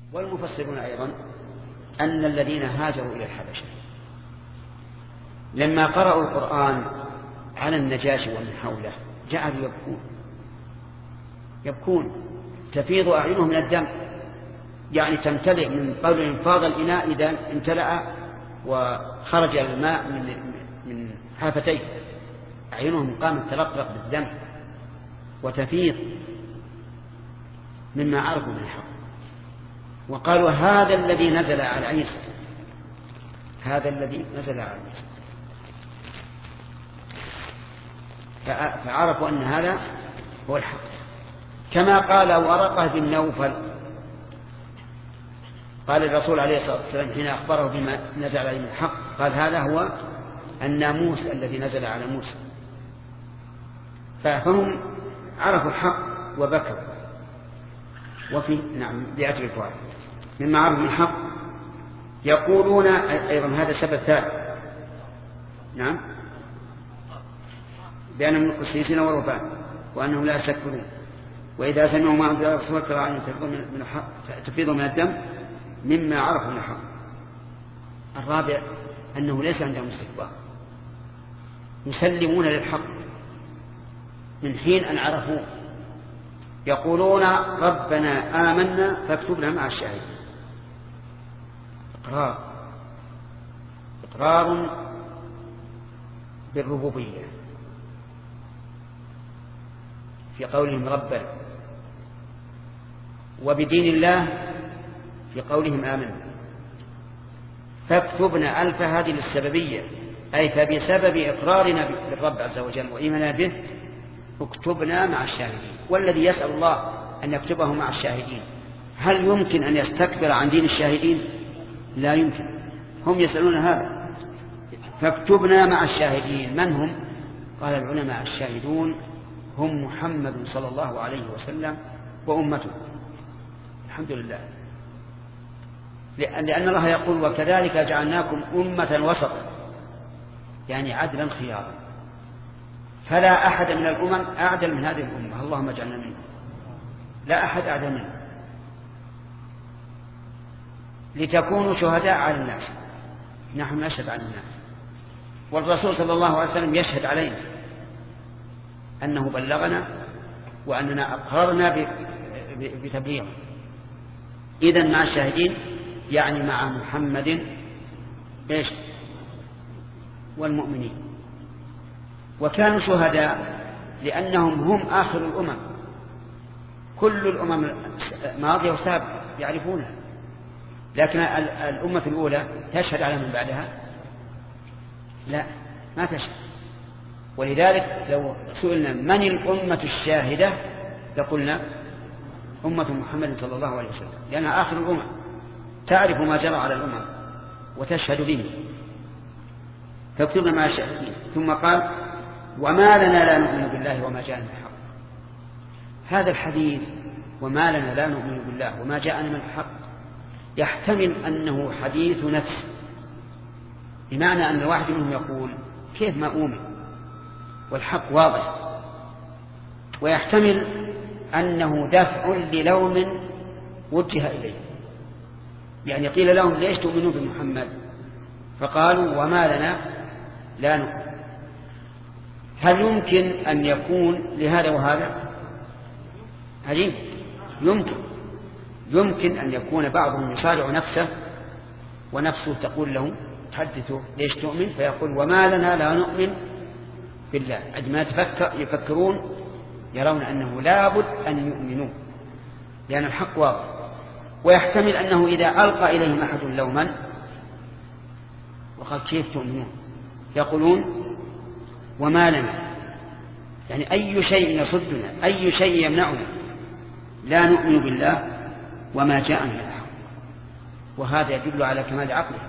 والمفسرون أيضا أن الذين هاجروا إلى الحبشة لما قرأوا القرآن على النجاشي ومن حوله جعلوا يبكون تفيض أعينهم من الدم، يعني تمتلئ من قول انفاض الإناء إذا امتلأ وخرج الماء من حافتيه، أعينهم قامت ترقرق بالدم وتفيض مما عرفوا من الحق، وقالوا هذا الذي نزل على عيسى، هذا الذي نزل على عيسى، فعرفوا أن هذا هو الحق. كما قال ورقة بن نوفل، قال الرسول عليه الصلاة والسلام حين أخبره بما نزل عليه من الحق قال هذا هو الناموس الذي نزل على موسى. فهم عرفوا الحق وبكوا. وفي نعم بيأتي الفوائد مما عرفوا من الحق يقولون أيضا هذا سبب ثالث، نعم، بأنهم من القسيسين والرهبان وأنهم لا يستكبرون، وإذا سمعوا ما أنزل الرسول ترى أعينهم تفيض من الدم مما عرفوا من الحق. الرابع أنه ليس عندهم استكبار، يسلمون للحق من حين أن عرفوه، يقولون ربنا آمنا فاكتبنا مع الشاهدين. إقرار بالربوبية في قولهم ربنا، وبدين الله في قولهم آمنا. فاكتبنا ألف هذه للسببية، أي فبسبب إقرارنا بالرب عز وجل وإيماننا به اكتبنا مع الشاهدين. والذي يسأل الله أن يكتبه مع الشاهدين هل يمكن أن يستكبر عن دين الشاهدين؟ لا يمكن. هم يسألون هذا، فاكتبنا مع الشاهدين. من هم؟ قال العلماء الشاهدون هم محمد صلى الله عليه وسلم وأمته. الحمد لله، لأن الله يقول وكذلك جعلناكم أمة وسطا، يعني عدلا خيارا، فلا أحد من الأمم أعدل من هذه الأمة، اللهم اجعلنا منه، لا أحد أعدل منه، لتكونوا شهداء على الناس. نحن نشهد على الناس، والرسول صلى الله عليه وسلم يشهد علينا أنه بلغنا وأننا أقررنا بتبليغه. إذن مع الشاهدين يعني مع محمد إيش والمؤمنين. وكانوا شهداء لأنهم هم آخر الأمم، كل الأمم ماضية وسابقة يعرفونها، لكن الأمة الأولى تشهد على من بعدها؟ لا، ما تشهد. ولذلك لو سئلنا من الأمة الشاهدة لقلنا أمة محمد صلى الله عليه وسلم، لأنها آخر الأمم تعرف ما جرى على الأمم وتشهد به. فاكتبنا مع الشاهدين. ثم قال وما لنا لا نؤمن بالله وما جاءنا من الحق. هذا الحديث وما لنا لا نؤمن بالله وما جاءنا من الحق يحتمل أنه حديث نفس، بمعنى أن الواحد منهم يقول كيف ما أؤمن والحق واضح، ويحتمل أنه دفع للوم وجه إليه، يعني قيل لهم ليش تؤمنون بمحمد؟ فقالوا وما لنا لا نؤمن. هل يمكن أن يكون لهذا وهذا؟ عجيب، يمكن أن يكون بعضهم يصارع نفسه ونفسه تقول له تحدثه ليش تؤمن، فيقول وما لنا لا نؤمن بالله. عندما يفكرون يرون أنه لابد أن يؤمنوا لأن الحق واضح. ويحتمل أنه إذا ألقى إليهم أحد لوما وقال كيف تؤمنون يقولون وما لنا، يعني أي شيء يصدنا، أي شيء يمنعنا، لا نؤمن بالله وما جاءنا من الحق. وهذا يدل على كمال عقله.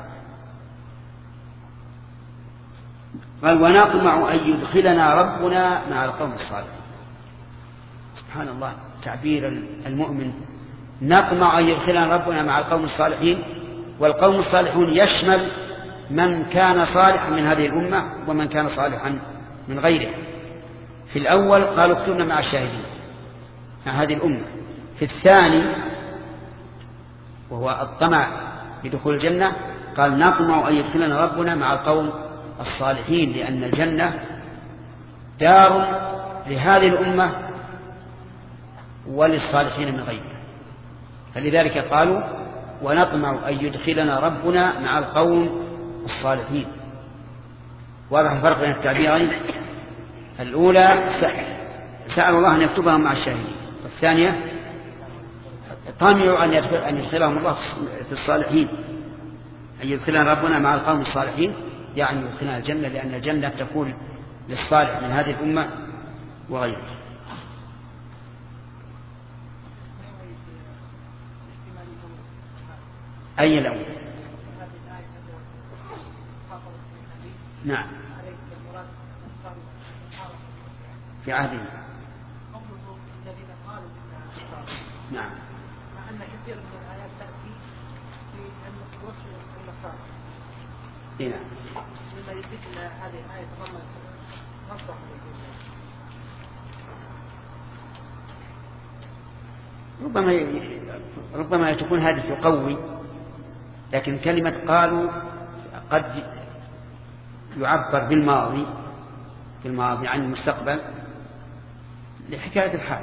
قال ونطمع أن يدخلنا ربنا مع القوم الصالحين. سبحان الله، تعبير المؤمن، نطمع أن يدخلنا ربنا مع القوم الصالحين. والقوم الصالحون يشمل من كان صالحا من هذه الأمة ومن كان صالحا من غيره. في الأول قالوا اكتبنا مع الشاهدين مع هذه الأمة، في الثاني وهو الطمع بدخول الجنة، قال نطمع أن يدخلنا ربنا مع القوم الصالحين، لأن الجنة دار لهذه الأمة وللصالحين من غيرها. فلذلك قالوا ونطمع أن يدخلنا ربنا مع القوم الصالحين. واضح الفرق بين التعبيرين؟ الأولى سأل الله أن يكتبهم مع الشاهدين، والثانية طمعوا أن يدخلهم الله في الصالحين، أن يدخلنا ربنا مع القوم الصالحين، يعني يدخلنا الجنة، لأن الجنة تكون للصالح من هذه الأمة وغيره. أي الأول؟ نعم في عهدنا. نعم. مع أن كثير من الآيات تأتي في أن الوصف النصارى. نعم. مما يدل هذه الآية تضمن نصر. ربما تكون هذه تقوي، لكن كلمة قالوا قد يعبر بالماضي عن المستقبل لحكاية الحال.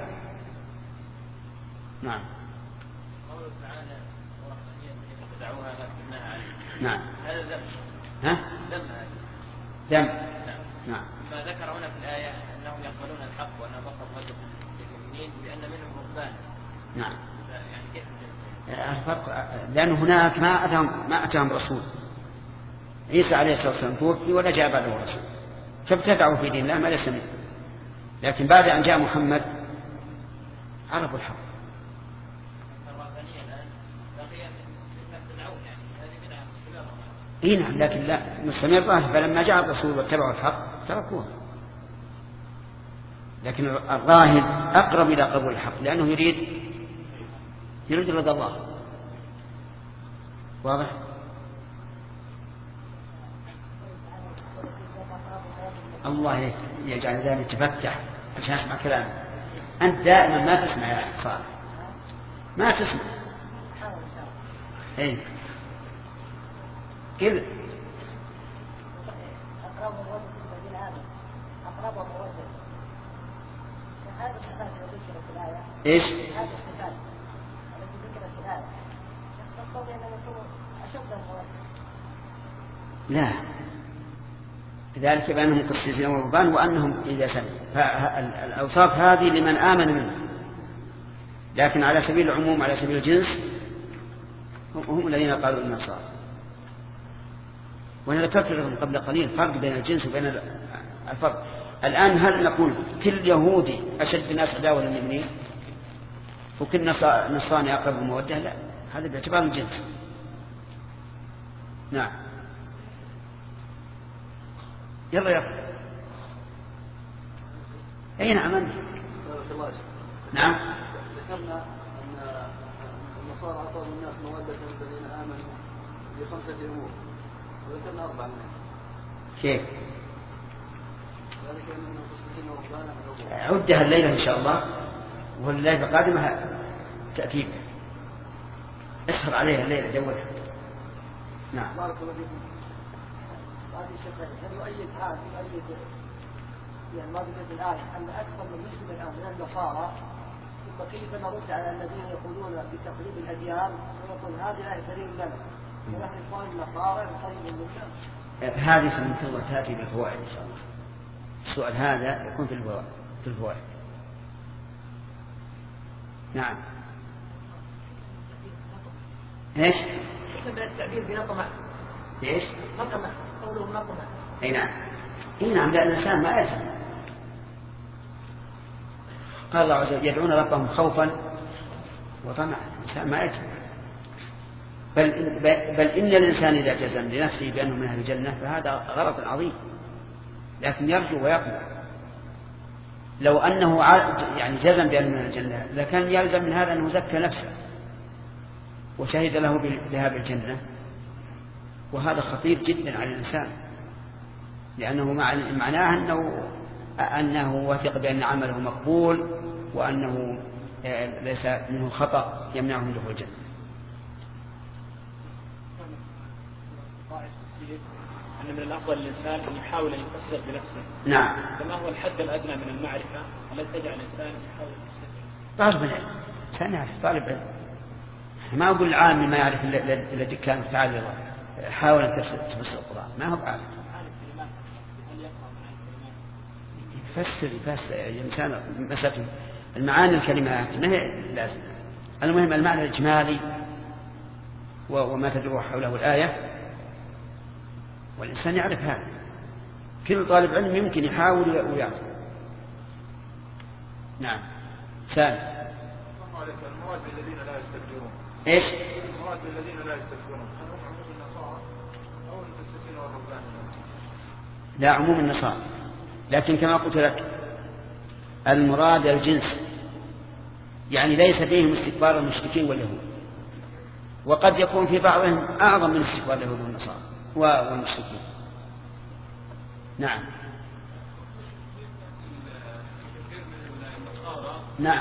نعم. قوله تعالى ورهبانية ابتدعوها لكنها عليهم. نعم. هذا ذم. ها؟ ذم. نعم. ما ذكر هنا في الآية أنهم يقبلون الحق وأنهم وقفوا وجه للمؤمنين بأن منهم رهبان. نعم. يعني كيف الفرق؟ لأن هناك ما أتاهم رسول. عيسى عليه الصلاة والسلام توفي ولا جاء بعده رسول، فابتدعوا في دين الله ما ليس منه. لكن بعد أن جاء محمد عرفوا الحق. اي نعم، لكن لا مستمرة، فلما جاء الرسول واتبعوا الحق تركوها. لكن الراهب أقرب إلى قبول الحق، لأنه يريد رضا الله. واضح؟ الله يجعل ذلك تفتح عشان أسمع كلامه. أنت دائما ما تسمع يا صالح، ما تسمع. إيه كذا. أقرب الوجه الذين آمنوا، أقرب الوجه. هذا الصفات التي ذكرت في الآية. إيش؟ هذه الصفات التي ذكرت في الآية. نقتضي أن يكون أشد الوجه. لا، ذلك بأنهم قسيسين ورهبان وأنهم إذا سمعوا، فالأوصاف هذه لمن آمن منهم، لكن على سبيل العموم على سبيل الجنس هم الذين قالوا إننا صار. وأنا ذكرت لكم قبل قليل فرق بين الجنس وبين الفرق. الآن هل نقول كل يهودي أشد الناس عداوة للمؤمنين وكل نصراني أقرب المودة؟ لا، هذا باعتبار الجنس. نعم. يلا يلا. أي نعم أنت. نعم. ذكرنا أن النصارى أعطوا الناس مودة الذين آمنوا بخمسة أمور، وذكرنا 4 منها. كيف؟ ذلك أنهم قسيسين ورهبانا. عدها الليلة إن شاء الله، والليلة القادمة تأتيك. اسهر عليها الليلة جولها. نعم. بارك الله فيكم. هذه شكرا. هل يؤيد هذا يؤيد يعني ما ذكر في الآية أن أكثر من يسلم الآن من النصارى، ثم كيف نرد على الذين يقولون بتقليد الأديان ونقول هذه الآية دليل لنا ونحن نقول النصارى نقلد النصارى. هذه سننتظر تأتي بالفوائد إن شاء الله. السؤال هذا يكون في الفوائد. نعم. ايش؟ من التعبير بنطمع. ايش؟ نطمع، قوله نطمع. اي نعم. اي نعم، لأن الإنسان ما يلزم. قال الله عز وجل يدعون ربهم خوفا وطمعا، الإنسان ما يلزم. بل إن الإنسان إذا جزم لنفسه بأنه من أهل الجنة فهذا غرض عظيم، لكن يرجو ويطمع. لو أنه يعني جزم بأنه من أهل الجنة لكان يلزم من هذا أنه زكى نفسه وشهد له بهذه الجنة، وهذا خطير جدا على الإنسان، لأنه معناه أنه وثق بأن عمله مقبول وأنه ليس منه خطأ يمنعه من دخول الجنة. فيه أن من الأفضل للإنسان أن يحاول أن يفسر بنفسه. نعم. فما هو الحد الأدنى من المعرفة التي تجعل الإنسان يحاول يفسر بنفسه؟ طالب العلم، إنسان يعرف، طالب علم. ما أقول العام ما يعرف إلا كان تعالى حاول أن تفسر القرآن، ما هو عارف. يفسر الإنسان مسألة المعاني الكلمات ما هي لازم. المهم المعنى الإجمالي وما تدور حوله الآية، والإنسان يعرف هذا. كل طالب علم يمكن يحاول ويعرف. نعم. ثاني. المراد بالذين لا يستكبرون. إيش؟ المراد بالذين لا يستكبرون هم عموم النصارى أو المفسدين والرهبان؟ لا، عموم النصارى، لكن كما قلت لك المراد الجنس، يعني ليس فيهم استكبار المشركين واليهود، وقد يكون في بعضهم أعظم من استكبار اليهود والنصارى والمشركين. نعم. نعم.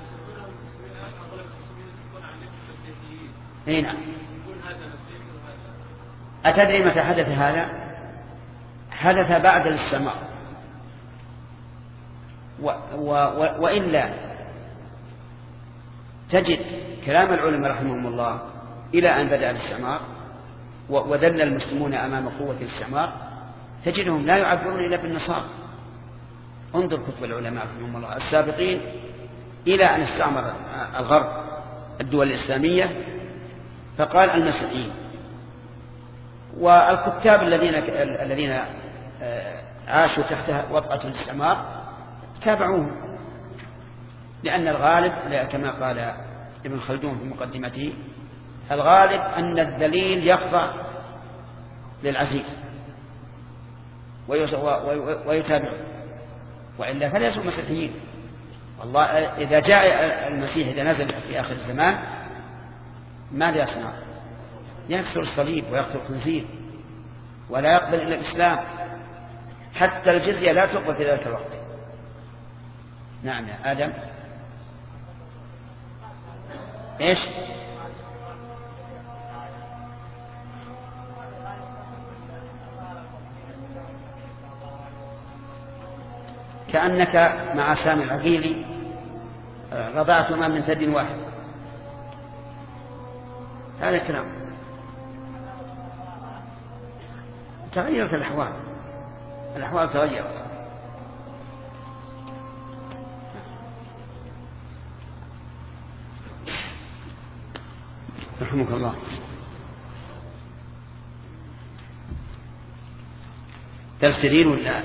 اي نعم. أتدري متى حدث هذا؟ حدث بعد الاستعمار، وإلا تجد كلام العلماء رحمهم الله إلى أن بدأ الاستعمار وذل المسلمون أمام قوة الاستعمار تجدهم لا يعبرون إلا بالنصارى. انظر كتب العلماء رحمهم الله السابقين إلى أن استعمر الغرب الدول الإسلامية فقال المسيحيين، والكتاب الذين عاشوا تحت وطأة الاستعمار تابعوهم، لأن الغالب كما قال ابن خلدون في مقدمته الغالب أن الذليل يخضع للعزيز ويتابعه، وإلا فليسوا مسيحيين. والله إذا جاء المسيح إذا نزل في آخر الزمان ماذا يصنع؟ يكسر الصليب ويقتل الخنزير ولا يقبل إلا الإسلام، حتى الجزية لا تقبل في ذلك الوقت. نعم يا آدم. إيش؟ كأنك مع سامي العقيلي رضعتما من ثدي واحد. هذا الكلام. تغيرت الأحوال تغيرت. رحمك الله. تفسيرين ولا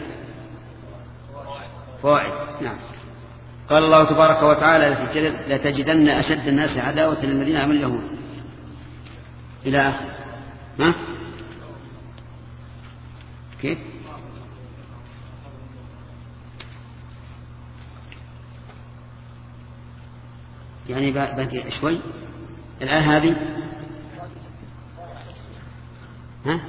فوائد؟ نعم. قال الله تبارك وتعالى لتجدن أشد الناس عداوة للذين آمنوا اليهود إلى آخر. ها؟ كيف؟ يعني باقي شوي الآن هذه. ها؟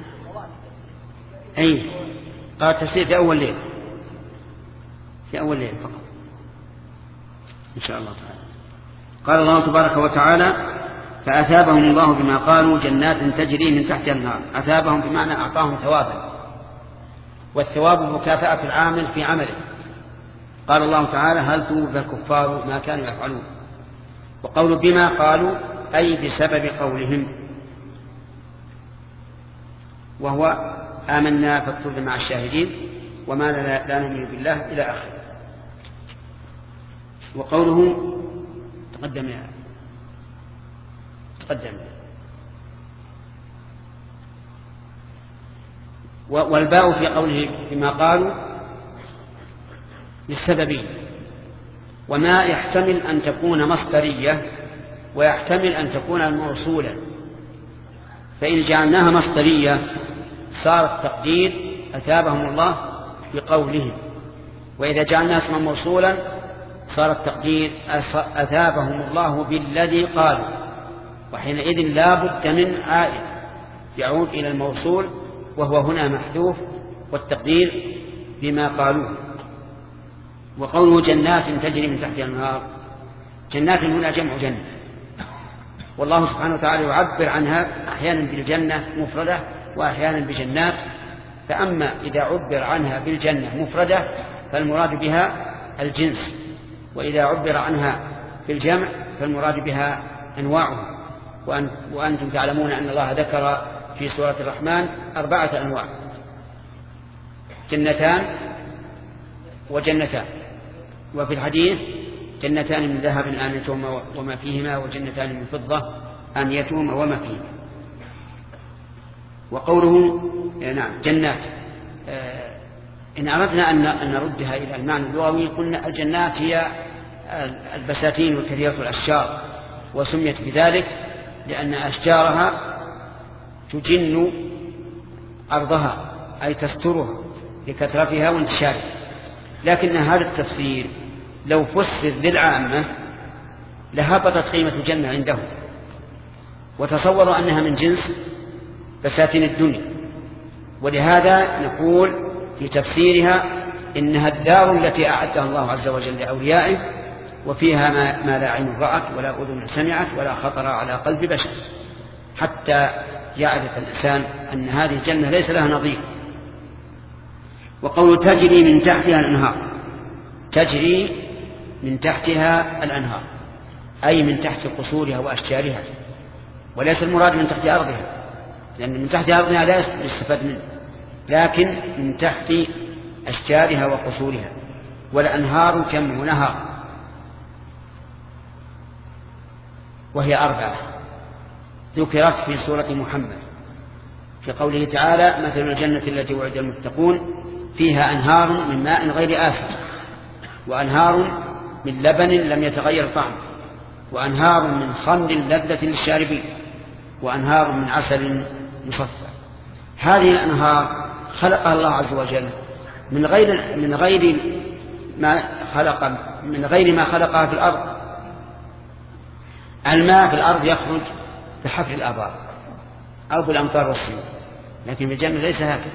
أي قال تفسير في أول ليل، في أول ليل فقط إن شاء الله تعالى. قال الله تبارك وتعالى فأثابهم الله بما قالوا جنات تجري من تحتها النار. أثابهم بمعنى أعطاهم ثوابا، والثواب مكافأة العامل في عمله. قال الله تعالى هل ثوب الكفار ما كانوا يفعلون، وقول بما قالوا أي بسبب قولهم، وهو آمنا فاكتبنا مع الشاهدين وما لا نؤمن بالله إلى آخره. وقوله تقدم والباء في قوله بما قالوا للسببين، وما يحتمل أن تكون مصدرية ويحتمل أن تكون موصولا، فإن جعلناها مصدرية صار التقدير أثابهم الله بقولهم، وإذا جعلناها اسما موصولا صار التقدير أثابهم الله بالذي قالوا، وحينئذ لا بد من عائد يعود إلى الموصول وهو هنا محذوف، والتقدير بما قالوه. وقوله جنات تجري من تحتها الأنهار، جنات هنا جمع جنة، والله سبحانه وتعالى يعبر عنها أحيانا بالجنة مفردة وأحيانا بجنات. فأما إذا عبر عنها بالجنة مفردة فالمراد بها الجنس، وإذا عبر عنها بالجمع فالمراد بها أنواعها. وأنتم تعلمون أن الله ذكر في سورة الرحمن 4 أنواع: جنتان وجنتان، وفي الحديث جنتان من ذهب آنيتهما وما فيهما، وجنتان من فضة آنيتهما وما فيهما. وقوله نعم جنات، إن أردنا أن نردها إلى المعنى اللغوي قلنا الجنات هي البساتين وكثيرة الأشجار، وسميت بذلك لأن أشجارها تجن أرضها أي تسترها لكثرتها وانتشارها. لكن هذا التفسير لو فسر للعامة لهبطت قيمة الجنة عندهم، وتصوروا أنها من جنس بساتين الدنيا. ولهذا نقول في تفسيرها إنها الدار التي أعدها الله عز وجل لأوليائه، وفيها ما لا عين رأت ولا أذن سمعت ولا خطر على قلب بشر، حتى يعرف الإنسان أن هذه الجنة ليس لها نظير. وقول تجري من تحتها الأنهار، تجري من تحتها الأنهار أي من تحت قصورها وأشجارها، وليس المراد من تحت أرضها، لأن من تحت أرضها لا يستفاد منه، لكن من تحت أشجارها وقصورها. والأنهار جمع نهر، وهي 4 ذكرت في سورة محمد في قوله تعالى: مثل الجنة التي وعد المتقون فيها أنهار من ماء غير آسن، وأنهار من لبن لم يتغير طعمه، وأنهار من خمر لذة للشاربين، وأنهار من عسل مصفى. هذه الأنهار خلقها الله عز وجل من غير ما خلقها في الأرض. الماء في الأرض يخرج بحفر الآبار أو بالأمطار والسيول، لكن في الجنة ليس هكذا.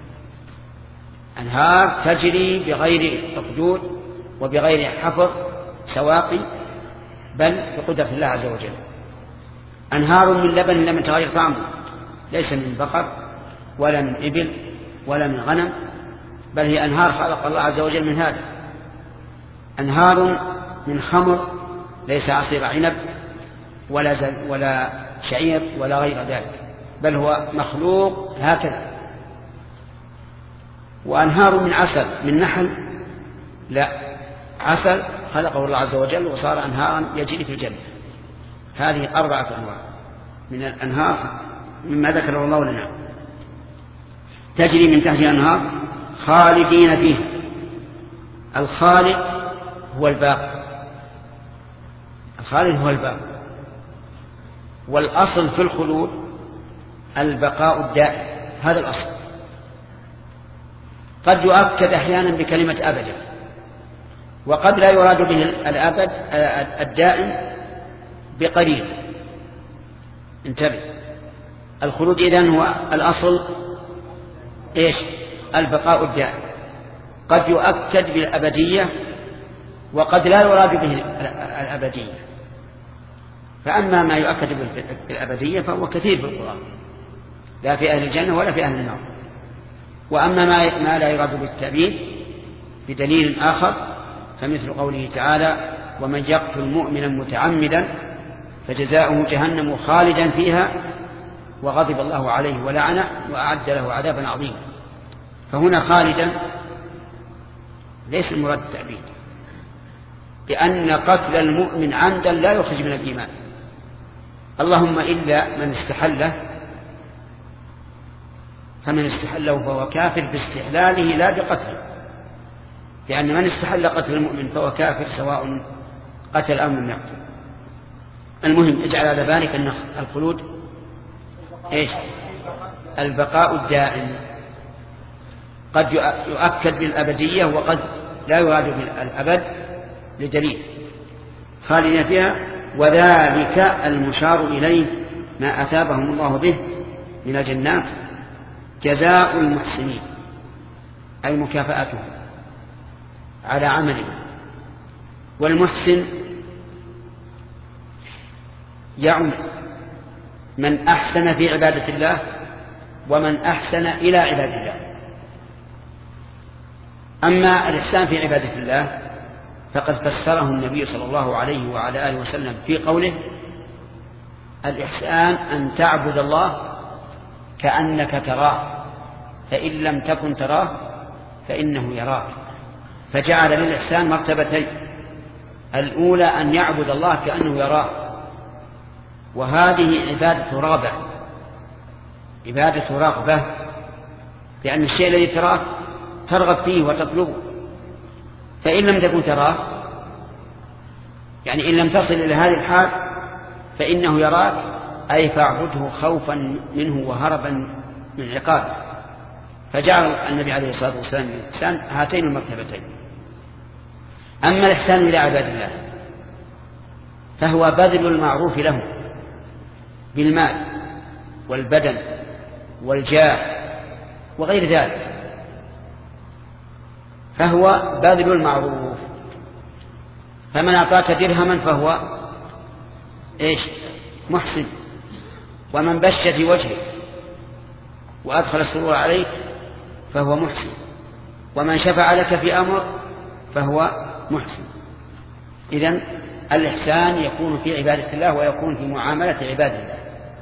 أنهار تجري بغير أخدود وبغير حفر سواقي، بل بقدرة الله عز وجل. أنهار من لبن لم يتغير طعمه، ليس من بقر ولا من إبل ولا من غنم، بل هي أنهار خلق الله عز وجل من هذا. أنهار من خمر، ليس عصير عنب ولا شعير ولا غير ذلك، بل هو مخلوق هكذا. وأنهار من عسل، من نحل لا، عسل خلقه الله عز وجل وصار أنهارا يجري في الجنة. هذه 4 أنواع من الأنهار مما ذكره الله لنا، تجري من تحتها أنهار خالدين فيها. الخالد هو الباقي، الخالد هو الباقي، والأصل في الخلود البقاء الدائم، هذا الأصل. قد يؤكد أحيانا بكلمة أبدا، وقد لا يراد به الأبد الدائم بقليل. انتبه، الخلود إذن هو الأصل إيش؟ البقاء الدائم. قد يؤكد بالأبدية وقد لا يراد به الأبدية. فأما ما يؤكد بالأبدية فهو كثير في القرآن، لا في أهل الجنة ولا في أهل النار. وأما ما لا يراد بالتأبيد بدليل آخر فمثل قوله تعالى: ومن يقتل مؤمنا متعمدا فجزاؤه جهنم خالدا فيها وغضب الله عليه ولعنه وأعد له عذابا عظيما. فهنا خالدا ليس المراد التأبيد، لأن قتل المؤمن عمدا لا يخرج من الإيمان، اللهم إلا من استحله، فمن استحله فهو كافر باستحلاله لا بقتله، لأن من استحل قتل المؤمن فهو كافر سواء قتل أو لم يقتل. المهم اجعل على بالك أن الخلود إيش؟ البقاء الدائم. قد يؤكد بالأبدية وقد لا يراد بالأبد لدليل خالدين فيها. وذلك المشار إليه ما أثابهم الله به من الجنات جزاء المحسنين، أي مكافأتهم على عملهم. والمحسن يعم من أحسن في عبادة الله ومن أحسن إلى عباد الله. أما الإحسان في عبادة الله فقد فسره النبي صلى الله عليه وعلى آله وسلم في قوله: الإحسان أن تعبد الله كأنك تراه، فإن لم تكن تراه فإنه يراك. فجعل للإحسان مرتبتين: الأولى أن يعبد الله كأنه يراه، وهذه عبادة رغبة، لأن الشيء الذي تراه ترغب فيه وتطلبه. فإن لم تكن تراه، يعني إن لم تصل إلى هذه الحال فإنه يراك، أي فاعبده خوفا منه وهربا من عقابه. فجعل النبي عليه الصلاة والسلام للإحسان هاتين المرتبتين. أما الإحسان إلى عباد الله فهو بذل المعروف لهم بالمال والبدن والجاه وغير ذلك، فهو بذل المعروف. فمن أعطاك درهما فهو محسن، ومن بش في وجهك وأدخل السرور عليك فهو محسن، ومن شفع لك في أمر فهو محسن. إذن الإحسان يكون في عبادة الله ويكون في معاملة عباد الله.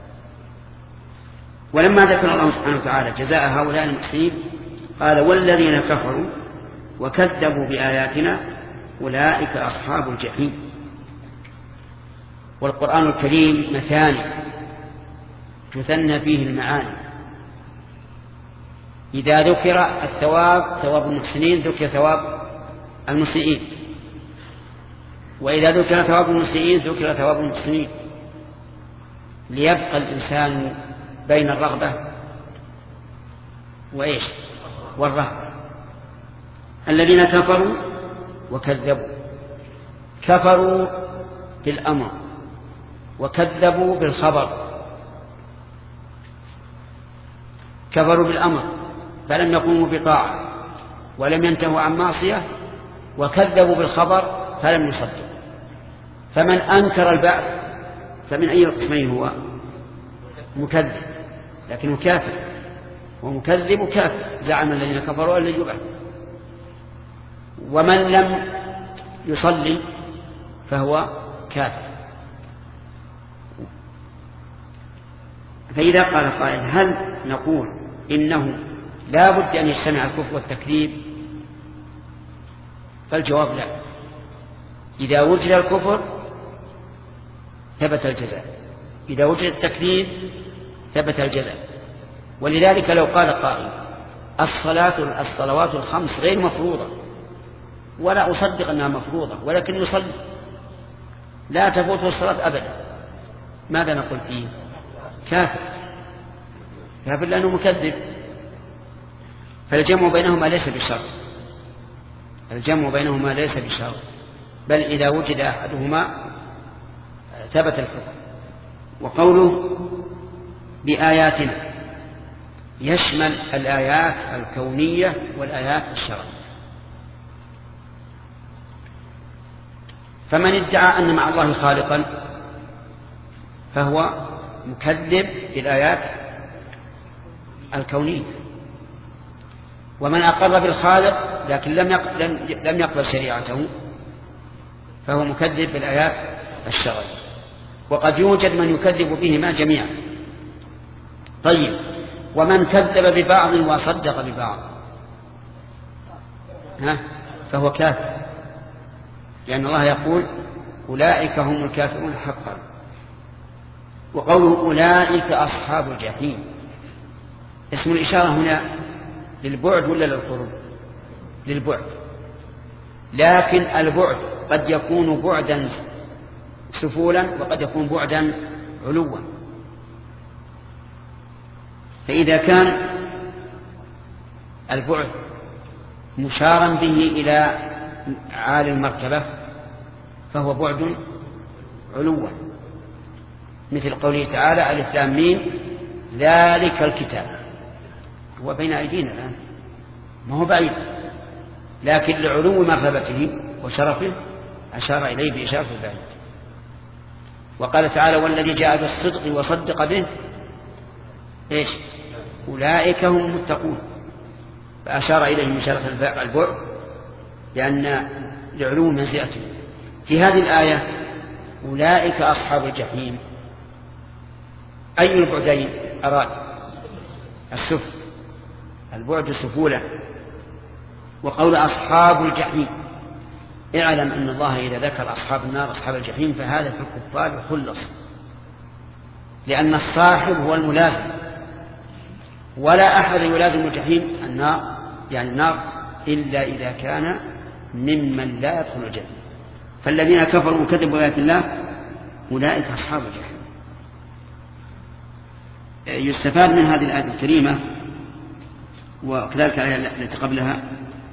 ولما ذكر الله سبحانه وتعالى جزاء هؤلاء المحسنين قال: والذين كفروا وكذبوا بآياتنا أولئك أصحاب الجحيم. والقرآن الكريم مثاني تثنى فيه المعاني. إذا ذكر الثواب ثواب المحسنين ذكر ثواب المسيئين، وإذا ذكر ثواب المسيئين ذكر ثواب المحسنين، ليبقى الإنسان بين الرغبة والرهبة. الذين كفروا وكذبوا، كفروا بالأمر وكذبوا بالخبر. كفروا بالأمر فلم يقوموا بطاعة ولم ينتهوا عن معصية، وكذبوا بالخبر فلم يصدقوا. فمن أنكر البعث فمن أي القسمين هو؟ مكذب، لكنه كافر، ومكذب كافر. زعم الذين كفروا أن لن يبعث. ومن لم يصلي فهو كافر. فإذا قال قائل: هل نقول إنه لا بد أن يجتمع الكفر والتكذيب؟ فالجواب لا. إذا وجد الكفر ثبت الجزاء، إذا وجد التكذيب ثبت الجزاء. ولذلك لو قال قائل: الصلوات الخمس غير مفروضة، ولا أصدق أنها مفروضة ولكن يصلي، لا تفوته الصلاة أبدا، ماذا نقول فيه؟ كافر لأنه مكذب. فالجمع بينهما ليس بشرط، الجمع بينهما ليس بشرط، بل إذا وجد أحدهما ثبت الكفر. وقوله بآياتنا يشمل الآيات الكونية والآيات الشرعية. فمن ادعى أن مع الله خالقا فهو مكذب بالآيات الكونية، ومن أقر بالخالق لكن لم يقبل شريعته فهو مكذب بالآيات الشرعية. وقد يوجد من يكذب بهما جميعا. طيب، ومن كذب ببعض وصدق ببعض فهو كافر، لأن الله يقول: أولئك هم الكافرون حقا. وقوله أولئك أصحاب الجحيم، اسم الإشارة هنا للبعد ولا للقرب؟ للبعد، لكن البعد قد يكون بعدا سفولا وقد يكون بعدا علوا. فإذا كان البعد مشارا به إلى عالي المرتبة فهو بعد علوا، مثل قوله تعالى: ألف لام ميم ذلك الكتاب. هو بين أيدينا الآن، ما هو بعيد، لكن لعلو مرتبته وشرفه أشار إليه بإشارة البعيد. وقال تعالى: والذي جاء بالصدق وصدق به أولئك هم المتقون، فأشار إليهم إشارة البعد لأن لعلو منزلته. في هذه الآية أولئك أصحاب الجحيم، أي البعدين أراد؟ السفل، البعد السفولة. وقول أصحاب الجحيم، اعلم أن الله إذا ذكر أصحاب النار أصحاب الجحيم فهذا في الكفار يخلص، لأن الصاحب هو الملازم، ولا أحد يلازم الجحيم النار يعني النار إلا إذا كان ممن لا يدخل الجنة. فالذين كفروا وكذبوا بآيات الله أولئك أصحاب الجحيم. يستفاد من هذه الآية الكريمة وكذلك الآية التي قبلها.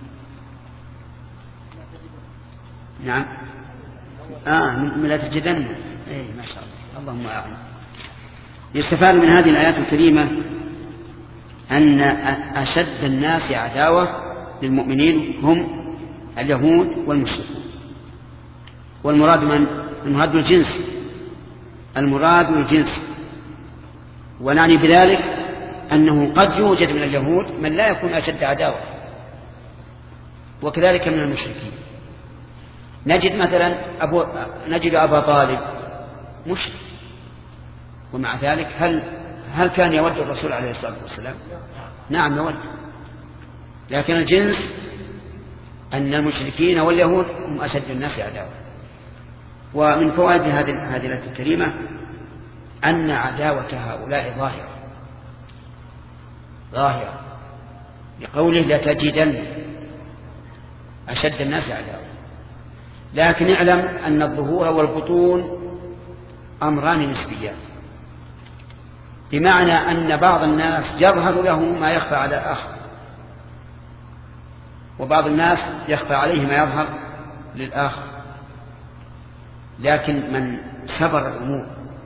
نعم من لا تجدن، ما شاء الله، اللهم أعلم. يستفاد من هذه الآيات الكريمة أن أشد الناس عداوة للمؤمنين هم اليهود والمشركون. والمراد المراد الجنس، المراد الجنس. ونعني بذلك أنه قد يوجد من اليهود من لا يكون أشد عداوة، وكذلك من المشركين. نجد مثلا نجد أبا طالب مشرك، ومع ذلك هل كان يود الرسول عليه الصلاة والسلام؟ نعم يود. لكن الجنس أن المشركين واليهود هم أشد الناس عداوة. ومن فوائد هذه الآية الكريمة أن عداوة هؤلاء ظاهرة لقوله لتجدن أشد الناس عداوة. لكن اعلم أن الظهور والبطون أمران نسبيان، بمعنى أن بعض الناس يظهر له ما يخفى على الآخر، وبعض الناس يخفى عليه ما يظهر للآخر. لكن من سبر الأمور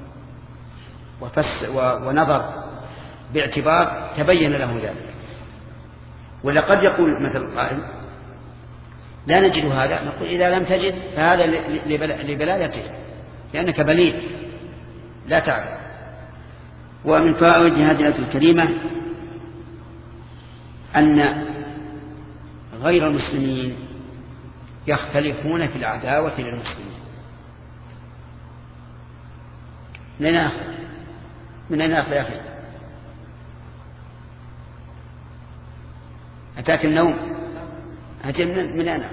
ونظر باعتبار تبين له ذلك. ولقد يقول مثل القائل لا نجد هذا، نقول إذا لم تجد فهذا لبلادته، لأنك بليد لا تعلم. ومن فوائد هذه الآية الكريمة أن غير المسلمين يختلفون في العداوة للمسلمين. من أين أخذ يا أخي؟ أتاك النوم؟ من أنا؟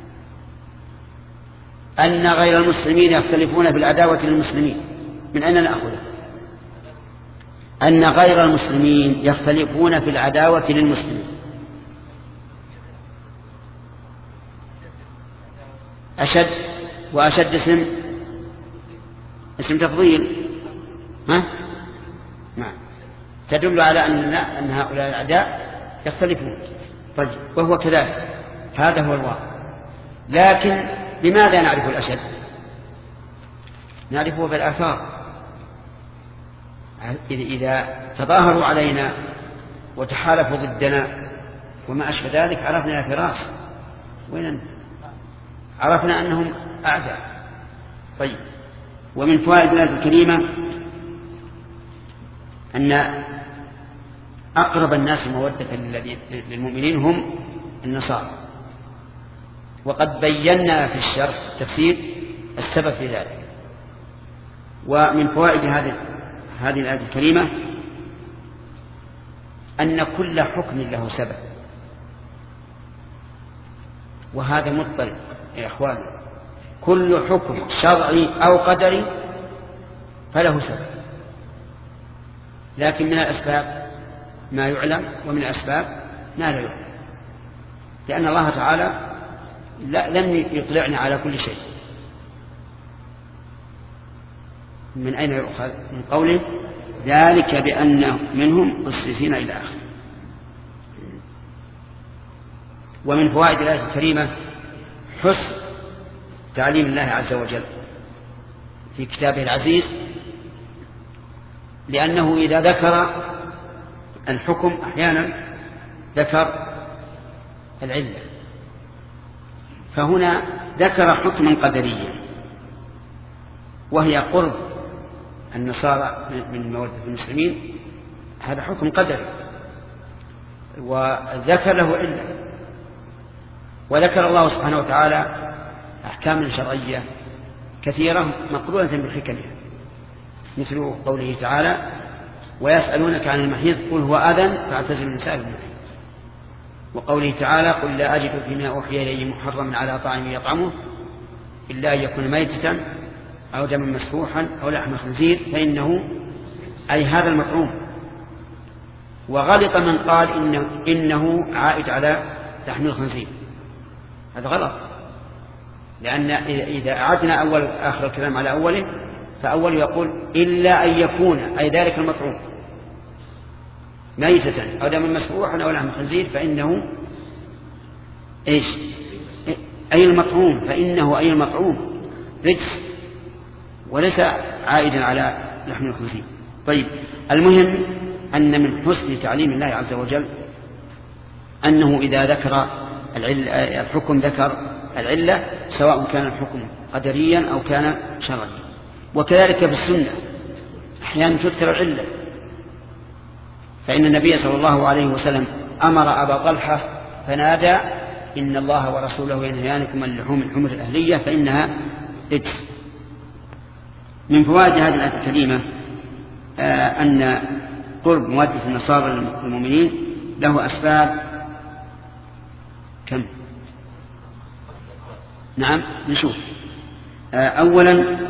أن غير المسلمين يختلفون في العداوة للمسلمين، من أين نأخذه؟ أن غير المسلمين يختلفون في العداوة للمسلمين. أشد، وأشد اسم تفضيل، تدل على أن هؤلاء الأعداء يختلفون. طيب، وهو كذلك، هذا هو الواقع. لكن لماذا نعرف الأشد؟ نعرفه بالآثار. إذا تظاهروا علينا وتحالفوا ضدنا وما أشبه ذلك عرفنا فراس، عرفنا أنهم أعداء. طيب، ومن فوائد الآية الكريمة أن أقرب الناس مودة للمؤمنين هم النصارى، وقد بينا في الشرح تفسير السبب في ذلك. ومن فوائد هذه الآية الكريمة أن كل حكم له سبب، وهذا مضطرد يا إخواني. كل حكم شرعي أو قدري فله سبب، لكن من الأسباب ما يعلم ومن الأسباب ما لا يعلم، لأن الله تعالى لم يطلعنا على كل شيء. من أين يؤخذ؟ من قوله ذلك بأن منهم قسيسين إلى آخره. ومن فوائد الآية الكريمة حسن تعليم الله عز وجل في كتابه العزيز، لأنه إذا ذكر الحكم أحيانا ذكر العلة، فهنا ذكر حكما قدريا وهي قرب النصارى من مودة المسلمين، هذا حكم قدري وذكر له علة. وذكر الله سبحانه وتعالى أحكام شرعية كثيرة مقرونة بحكمها، مثل قوله تعالى: ويسألونك عن المحيض قل هو أذى فاعتزلوا النساء في المحيض. وقوله تعالى: قل لا أجد فيما أوحي إلي محرما على طاعم يطعمه إلا أن يكون ميتة أو دما مسفوحا أو لحم خنزير فإنه أي هذا المطعوم. وغلط من قال إنه عائد على لحم الخنزير، هذا غلط، لأن إذا أعدنا آخر الكلام على أوله فأول يقول إلا أن يكون أي ذلك المطعوم ميتة أو دما مسفوحا أو لحم خنزير فإنه إيش؟ أي المطعوم، فإنه أي المطعوم رجس وليس عائدا على لحم الخنزير. طيب، المهم أن من حسن تعليم الله عز وجل أنه إذا ذكر الحكم ذكر العلة، سواء كان الحكم قدريا أو كان شرعيا. وكذلك في السنة أحيانا تذكر العلة، فإن النبي صلى الله عليه وسلم أمر أبا طلحة فنادى: إن الله ورسوله ينهيانكم عن لحوم الحمر الأهلية فإنها رجس. من فوائد هذه الآية الكريمة أن قرب مودة النصارى للمؤمنين له أسباب كم؟ نعم، نشوف. أولا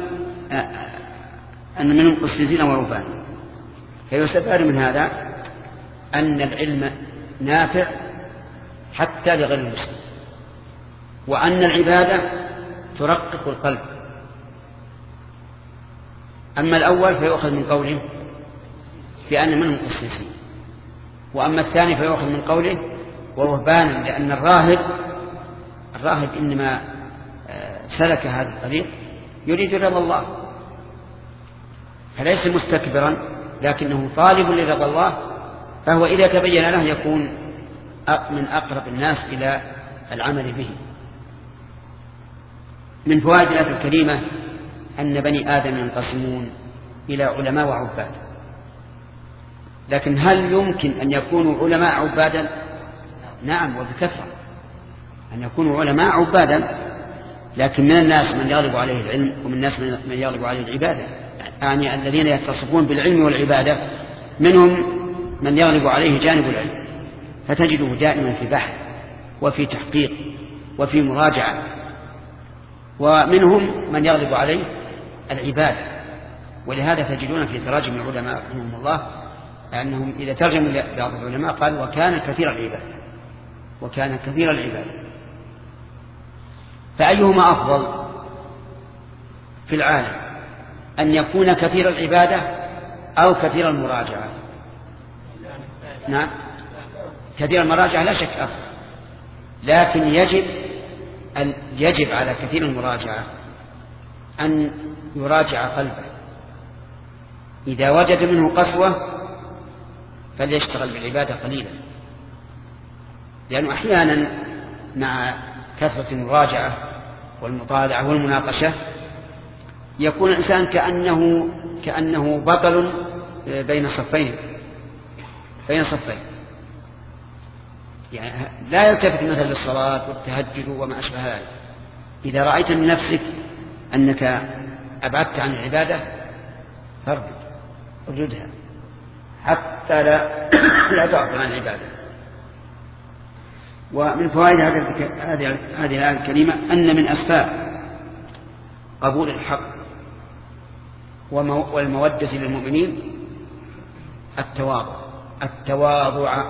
أن منهم قسيسين ورهبان، فيستفاد من هذا أن العلم نافع حتى لغير المسلم، وأن العبادة ترقق القلب. أما الأول فيؤخذ من قوله بأن منهم قسيسين، وأما الثاني فيؤخذ من قوله ورهبانا، لأن الراهب إنما سلك هذا الطريق يريد رضا الله، فليس مستكبرا لكنه طالب لرضا الله، فهو إذا تبين له يكون من أقرب الناس إلى العمل به. من فوائد الآية الكريمة أن بني آدم ينقسمون إلى علماء وعباد، لكن هل يمكن أن يكونوا علماء عبادا؟ نعم، وبكثرة أن يكونوا علماء عبادا، لكن من الناس من يغلب عليه العلم ومن الناس من يغلب عليه العبادة، يعني الذين يتصفون بالعلم والعبادة منهم من يغلب عليه جانب العلم، فتجده دائما في بحث وفي تحقيق وفي مراجعة، ومنهم من يغلب عليه العبادة. ولهذا تجدون في تراجم العلماء رحمهم الله أنهم إذا ترجموا بعض العلماء قال وكان كثير العبادة. فأيهما أفضل في العالم، أن يكون كثير العبادة أو كثير المراجعة؟ نعم، كثير المراجعة لا شك أفضل، لكن يجب على كثير المراجعة أن يراجع قلبه، إذا وجد منه قسوة فليشتغل بالعبادة قليلا، لأنه أحيانا مع كثرة المراجعة والمطالعة والمناقشة يكون الإنسان كأنه بطل بين صفين، يعني لا يلتفت مثل للصلاة والتهجد وما أشبه ذلك. إذا رأيت من نفسك أنك أبعدت عن العبادة فارجدها حتى لا تعطل عن العبادة. ومن فوائد هذه الآية الكريمة أن من أسباب قبول الحق والمودة للمؤمنين التواضع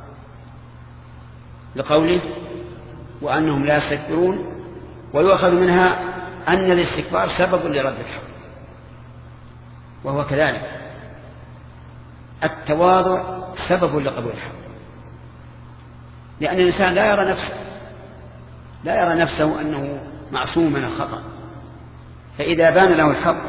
لقوله وأنهم لا يستكبرون، ويؤخذ منها أن الاستكبار سبب لرد الحق، وهو كذلك التواضع سبب لقبول الحق، لأن الإنسان لا يرى نفسه أنه معصوم من الخطأ، فإذا بان له الحق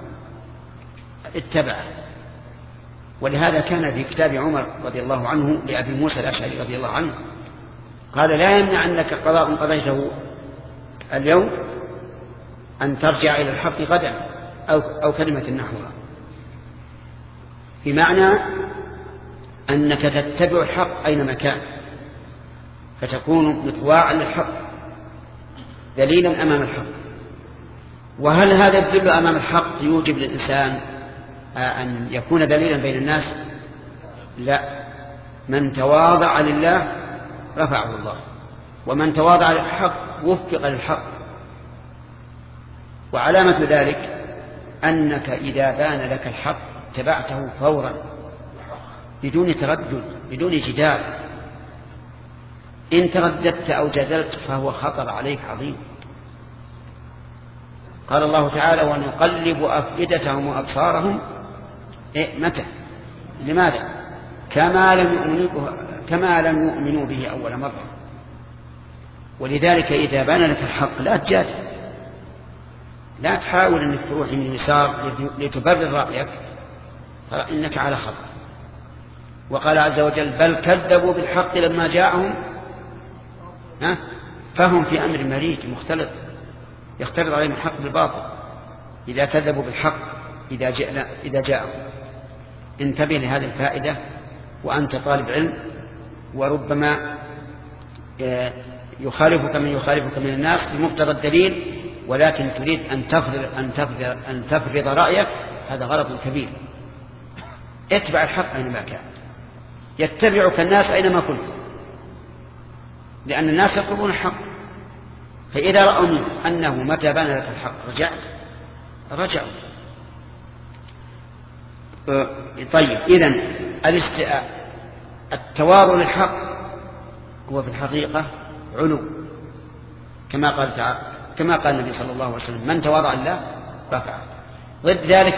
اتبعه. ولهذا كان في كتاب عمر رضي الله عنه لأبي موسى الأشعري رضي الله عنه قال لا يمنع أنك قضاء قضيته اليوم أن ترجع إلى الحق غدا أو كلمة نحوها، بمعنى أنك تتبع الحق أينما كان، فتكون مطواعا للحق دليلا أمام الحق. وهل هذا الدل أمام الحق يوجب للإنسان أن يكون دليلا بين الناس؟ لا، من تواضع لله رفعه الله، ومن تواضع للحق وفق للحق. وعلامة ذلك أنك إذا بان لك الحق اتبعته فورا بدون تردد بدون جدال. إن ترددت أو جدلت فهو خطر عليك عظيم. قال الله تعالى: ونقلب أفئدتهم وأبصارهم. متى؟ لماذا؟ كما لم يؤمنوا به أول مرة. ولذلك إذا بان لك الحق لا تجادل، لا تحاول أنك تروح من اليسار لتبرر رأيك، فإنك على خطأ. وقال عز وجل: بل كذبوا بالحق لما جاءهم فهم في أمر مريج مختلط، يختلط عليهم الحق بالباطل إذا كذبوا بالحق إذا جاءهم. انتبه لهذه الفائدة وأنت طالب علم، وربما يخالفك من الناس بمقتضى الدليل، ولكن تريد أن تفرض رأيك، هذا غلط كبير. اتبع الحق أينما كان، يتبعك الناس أينما كنت، لأن الناس يطلبون الحق. فإذا رأوا منه أنه متى بان لك الحق رجعوا. طيب، إذن التواضع للحق هو في الحقيقة علو، كما قال النبي صلى الله عليه وسلم: من تواضع لله رفعه. ضد ذلك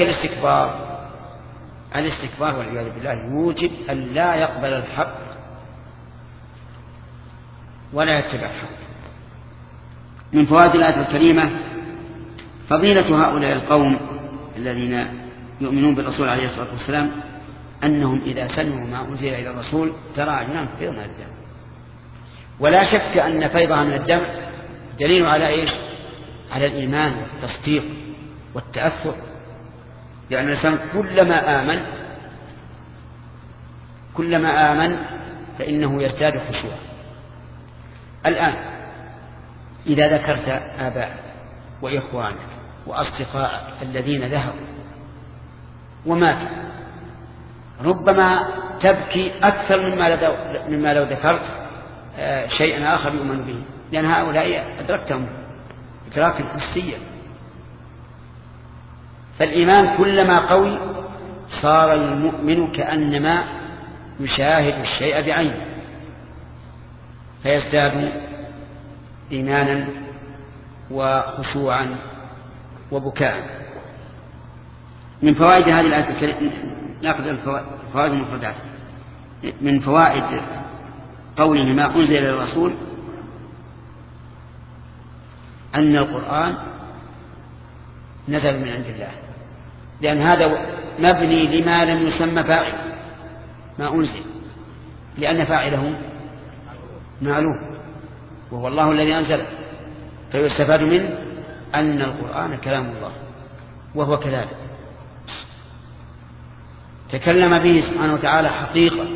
الاستكبار والعياذ بالله يوجب أن لا يقبل الحق ولا يتبع الحق. من فوائد الآية الكريمة فضيلة هؤلاء القوم الذين يؤمنون بالرسول عليه الصلاة والسلام، أنهم إذا سمعوا ما أنزل إلى الرسول ترى أعينهم فيض من الدم. ولا شك أن فيضها من الدم دليل على إيش؟ على الإيمان والتصديق والتأثر، لأن الإنسان كلما آمن فإنه يزداد خشوعا. الآن إذا ذكرت آباءك وإخوانك وأصدقائك الذين ذهبوا وماتوا، ربما تبكي أكثر مما لو ذكرت شيئا آخر يؤمن به، لأن هؤلاء أدركتهم إدراكا حسيا. فالإيمان كلما قوي صار المؤمن كأنما يشاهد الشيء بعينه، فيزداد إيمانا وخشوعا وبكاء. من فوائد هذه الآية الكريمة نأخذ الفوائد المفردات. من فوائد قوله ما أنزل إلى الرسول أن القرآن نزل من عند الله، لأن هذا مبني لما لم يسمى فاعل ما أنزل، لأن فاعله معلوم وهو الله الذي أنزله، فيستفاد منه أن القرآن كلام الله، وهو كذلك تكلم به سبحانه وتعالى حقيقة،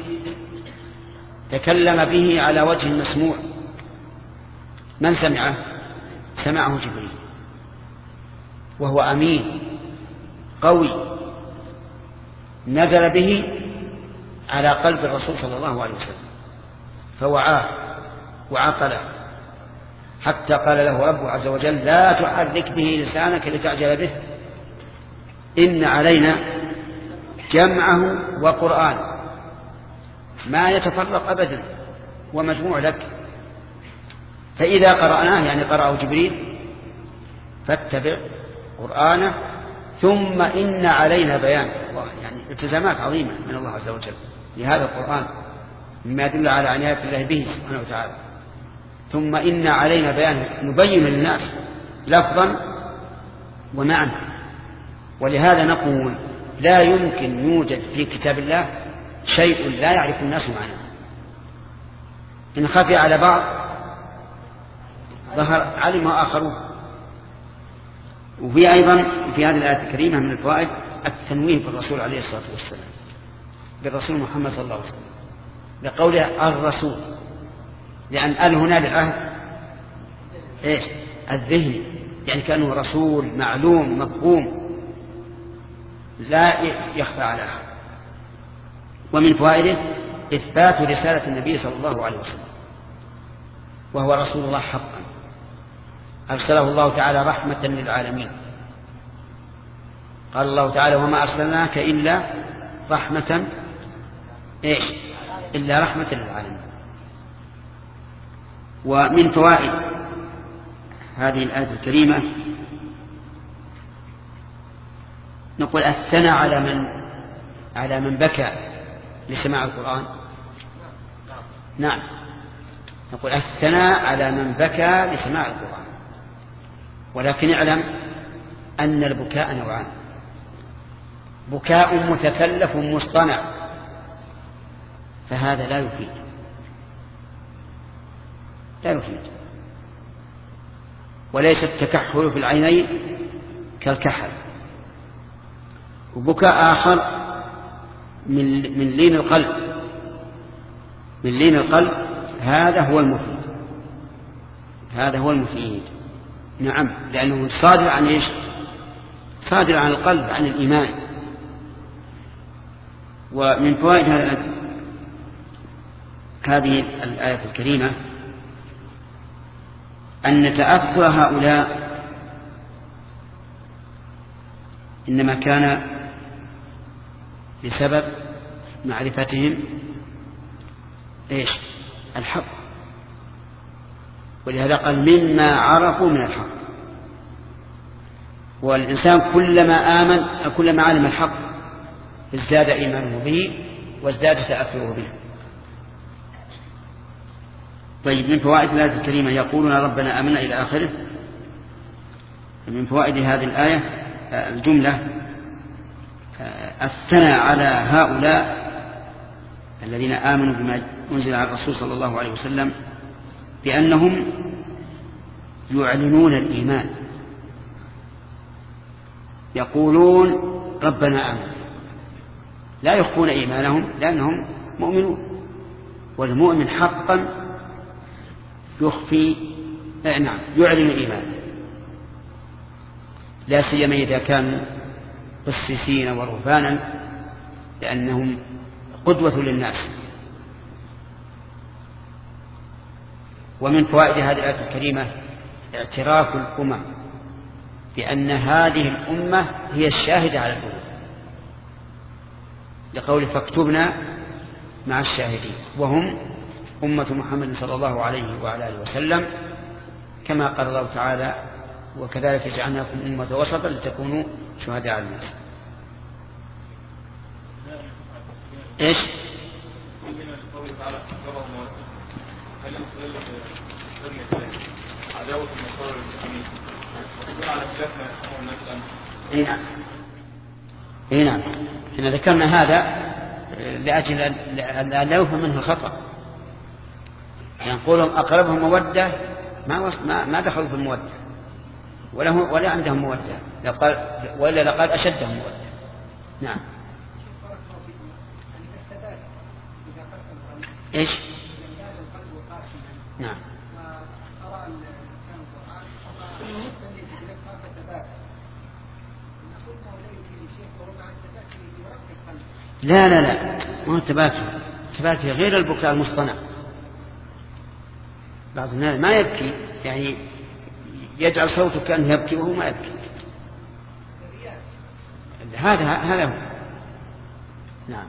تكلم به على وجه مسموع. من سمعه؟ سمعه جبريل، وهو أمين قوي نزل به على قلب الرسول صلى الله عليه وسلم فوعاه وعقله، حتى قال له ربه عز وجل: لا تحرك به لسانك لتعجل به، إن علينا جمعه وقرآن، ما يتفرق أبدا ومجموع لك. فإذا قرأناه يعني قرأه جبريل فاتبع قرآنه، ثم إن علينا بيانه. يعني التزامات عظيمة من الله عز وجل لهذا القرآن مما يدل على عناية الله به سبحانه وتعالى. ثم إن علينا بيانه، نبين للناس لفظا ومعنى. ولهذا نقول لا يمكن يوجد في كتاب الله شيء لا يعرف الناس معناه، إن خفي على بعض ظهر علمه آخرون. وفي أيضا في هذه الآية الكريمة من الفوائد التنويه بالرسول عليه الصلاة والسلام، بالرسول محمد صلى الله عليه وسلم بقوله الرسول، لأن هنا للعهد إيش؟ الذهني، يعني كأنه رسول معلوم مفهوم لا يخفى على أحد. ومن فوائده إثبات رسالة النبي صلى الله عليه وسلم، وهو رسول الله حقا، أرسله الله تعالى رحمة للعالمين. قال الله تعالى وما أرسلناك إلا رحمة إيش؟ إلا رحمة للعالمين. ومن فوائد هذه الآية الكريمة نقول الثناء على من بكى لسماع القرآن. نعم، نقول الثناء على من بكى لسماع القرآن، ولكن اعلم أن البكاء نوعان: بكاء متكلف مصطنع، فهذا لا يفيد وليس التكحل في العينين كالكحل. وبكاء آخر من لين القلب، هذا هو المفيد. نعم، لأنه صادر عن إيش؟ صادر عن القلب، عن الإيمان. ومن فوائد هذه الآية الكريمة أن تأثر هؤلاء إنما كان بسبب معرفتهم إيش؟ الحق، ولهذا قال مما عرفوا من الحق. والإنسان كلما علم الحق ازداد إيمانه به وازداد تأثره به. طيب، من فوائد الآية الكريمة يقولون ربنا آمنا إلى آخره. من فوائد هذه الآية الجملة الثناء على هؤلاء الذين آمنوا بما أنزل على الرسول صلى الله عليه وسلم بأنهم يعلنون الإيمان، يقولون ربنا آمنا، لا يخفون إيمانهم لأنهم مؤمنون. والمؤمن حقا يعلن الإيمان، لا سيما إذا كانوا قسيسين ورهبانا، لأنهم قدوة للناس. ومن فوائد هذه الآية الكريمة اعتراف الأمم بأن هذه الأمة هي الشاهدة على الأمم، لقول فاكتبنا مع الشاهدين، وهم أمة محمد صلى الله عليه وعلى آله وسلم، كما قال الله تعالى وكذلك جعلناكم أمة وسطا لتكونوا شهداء على الناس. إيش؟ إيه نعم، إحنا ذكرنا هذا لأجل أن لا يفهم منه الخطأ. يقولون أقربهم مودة، ما دخلوا في المودة ولا عندهم مودة، وإلا لقد أشدهم مودة. نعم. إيش؟ نعم. لا ما هو التباكي غير البكاء المصطنع. بعض الناس ما يبكي، يعني يجعل صوته كأنه يبكي وهو ما يبكي. هذا هو. نعم.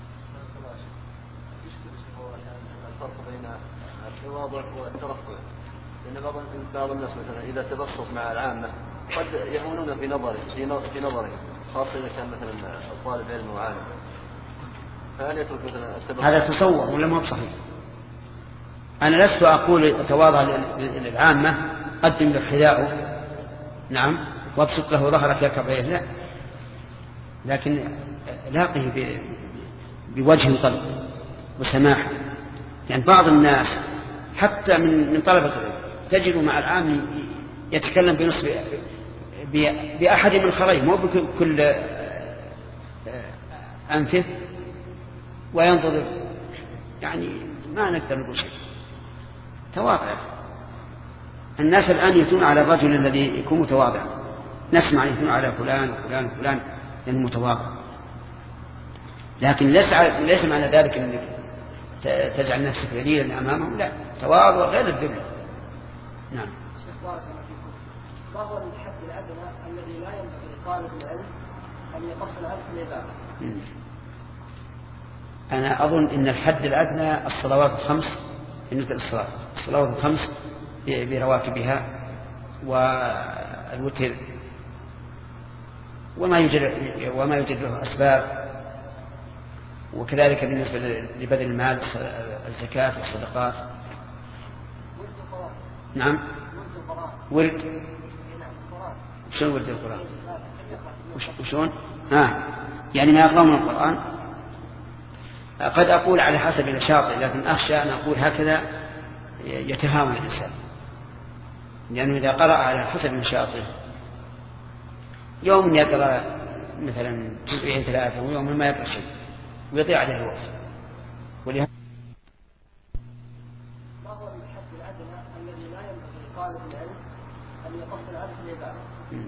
الفرق بين التواضع والترفع، لأن بعض الناس مثلا إذا تبسط مع العامة قد يهونون في نظره خاصة إذا كان مثلا طالب علم وعالم، فهل يترك مثلا التبسط؟ هذا تصور ولا ما بصحيح؟ أنا لست أقول تواضع للعامة قدم له حذاءه، نعم، وابسط له ظهرك يركب عليه، لا، لكن لاقه بوجه طلق وسماحة. يعني بعض الناس حتى من طلبة العلم تجد مع العام يتكلم بنصف بأحد من خريه، مو بكل أنفه، وينتظر، يعني ما نقدر نقول شيء. تواضع. الناس الآن يثنون على الرجل الذي يكون متواضع، نسمع يثنون على فلان وفلان وفلان لأنه متواضع، لكن ليس معنى ذلك أنك تجعل نفسك ذليلا أمامهم، لا، تواضع غير الذل. نعم. ما هو الحد الأدنى الذي لا ينبغي لطالب العلم أن يقصر عنه في العبادة؟ أنا أظن أن الحد الأدنى الصلوات الخمس بالنسبة للصلاة، الصلوات الخمس برواتبها والوتر وما يوجد له أسباب، وكذلك بالنسبة لبذل المال، الزكاة والصدقات. نعم. ورد. شلون ورد القرآن؟ وشون؟ يعني ما يقرأ من القرآن. قد أقول على حسب النشاط، لكن أخشى أن أقول هكذا يتهاون الإنسان، لأنه إذا قرأ على حسب نشاطه يوم يقرأ مثلا جزئين 3 ويوم ما يقرأ شيء ويضيع عليه الوقت. ولهذا ما هو الحد الأدنى الذي لا ينبغي لطالب العلم أن يقصر عنه في العبادة؟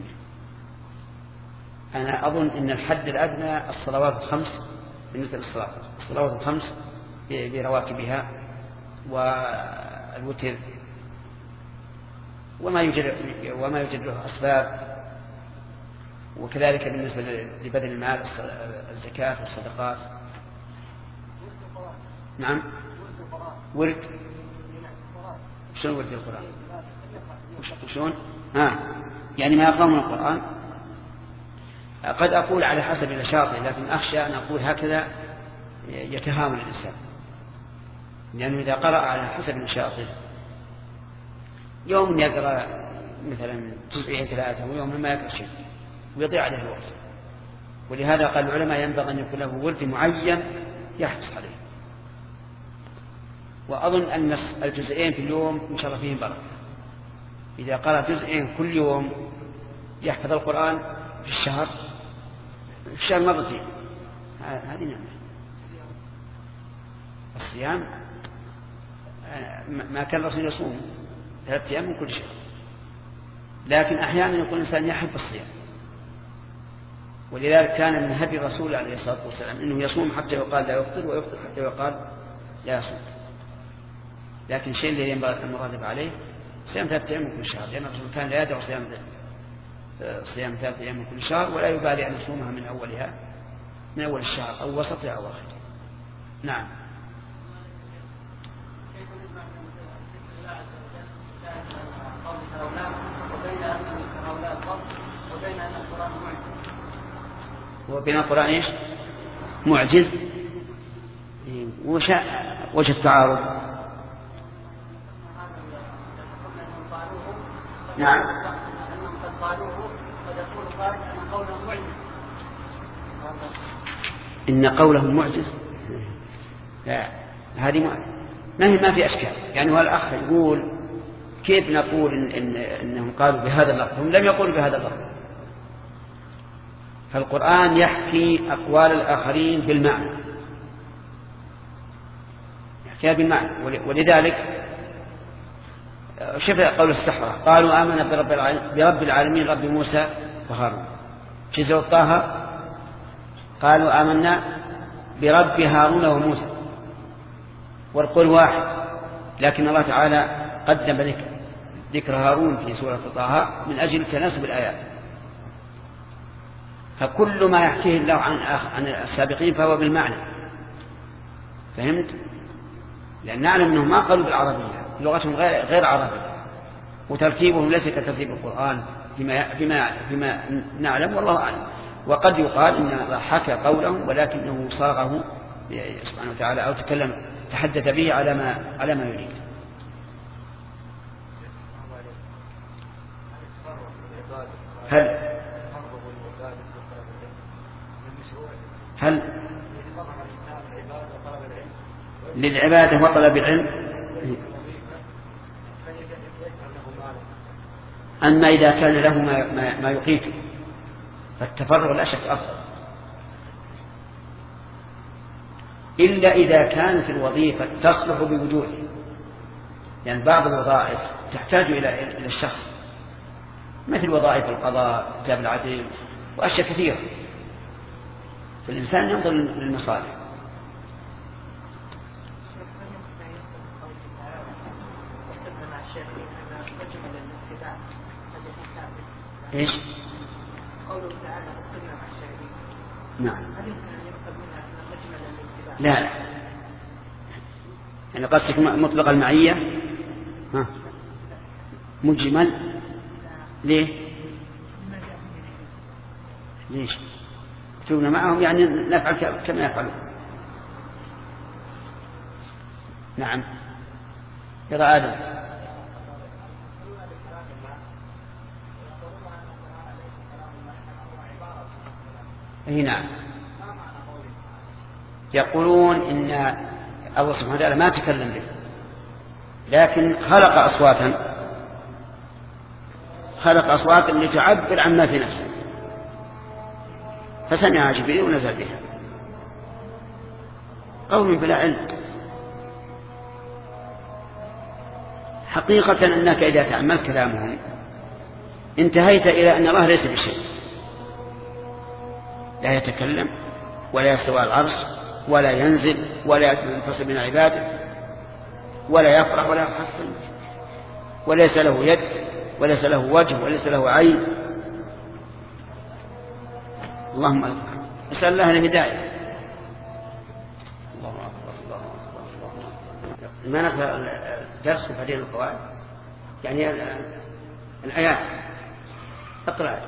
أنا أظن أن الحد الأدنى الصلوات الخمس بالنسبة للصلاة، الصلوات الخمس برواتبها والوتر وما يوجد له أسباب، وكذلك بالنسبة لبذل المال، الزكاة والصدقات. نعم. ورد. شلون ورد القرآن؟ وشون؟ يعني ما يقرأ من القرآن. قد أقول على حسب نشاطه، لكن أخشى أن أقول هكذا يتهاون الإنسان، لأنه إذا قرأ على حسب نشاطه يوم يقرأ مثلا جزئين 3 ويوم ما يقرأ شيء ويضيع عليه الوقت. ولهذا قال العلماء ينبغي أن يكون له ورد معين يحرص عليه. وأظن أن الجزئين في اليوم إن شاء الله فيهم بركة. إذا قرأ جزئين كل يوم يحفظ القرآن في الشهر مرتين، هذه نعمة. الصيام ما كان الرسول يصوم 3 أيام من كل شهر، لكن أحيانا يكون الإنسان يحب الصيام، ولذلك كان من هدي الرسول عليه الصلاة والسلام أنه يصوم حتى يقال لا يفطر، ويفطر حتى يقال لا يصوم. لكن الشيء الذي ينبغي المغالب عليه صيام 3 أيام من كل شهر، لأن الرسول كان لا يدع صيام 3 أيام من كل شهر، ولا يبالي أن يصومها من أول الشهر أو وسطها أو آخره. نعم. وبين القرآن ايش؟ معجز. وش التعارض؟ نعم. أنهم قد قالوه قد يقول قائل أن قوله معجز. إن قوله معجز؟ لا، هذه ما في أشكال. يعني هو الأخ يقول كيف نقول إنهم قالوا بهذا اللفظ؟ هم لم يقولوا بهذا اللفظ. فالقرآن يحكي أقوال الآخرين بالمعنى، يحكيها بالمعنى. ولذلك شوف قول السحرة، قالوا آمنا برب العالمين رب موسى وهارون. في سورة طه قالوا آمنا برب هارون وموسى، والقول واحد، لكن الله تعالى قدم ذكر هارون في سورة طه من أجل تناسب الآيات. فكل ما يحكيه الله عن السابقين فهو بالمعنى. فهمت؟ لأن نعلم أنهم ما قالوا بالعربية، لغتهم غير عربية، وترتيبهم ليس كترتيب القرآن فيما نعلم، والله أعلم. وقد يقال إن الله حكى قولهم ولكنه صاغه سبحانه وتعالى أو تحدث به على ما يريد. هل للعبادة وطلب العلم؟ أما إذا كان له ما يقيته فالتفرغ لا شك أفضل. إلا إذا كانت الوظيفة تصلح بوجوده، يعني بعض الوظائف تحتاج إلى الشخص، مثل وظائف القضاء، كتاب العدل، وأشياء كثيرة، فالإنسان ينظر للمصالح. ايش؟ قوله تعالى وقلنا مع الشاهدين. نعم. هل يمكن ان يؤخذ منها ان مجمل الاتباع؟ لا، يعني قصدك مطلق المعية؟ ها. مجمل؟ ليه؟ ليش؟ كنا معهم يعني نفعل كما يفعلون. نعم. يرى آدم. اي نعم، يقولون ان الله سبحانه وتعالى ما تكلم به، لكن خلق اصواتا لتعبر عما في نفسه، فسمعها جبريل ونزل بها. قوم بلا علم. حقيقة انك اذا تأملت كلامهم انتهيت الى ان الله ليس بشيء، لا يتكلم ولا يستوى على العرش ولا ينزل ولا ينفصل من عباده ولا يفرح ولا يحزن، وليس له يد وليس له وجه وليس له عين. اللهم نسأل الله الهداية. الله أكبر الله أكبر الله أكبر. ما نقرأ الدرس وبعدين القواعد، يعني الآيات. اقرأ.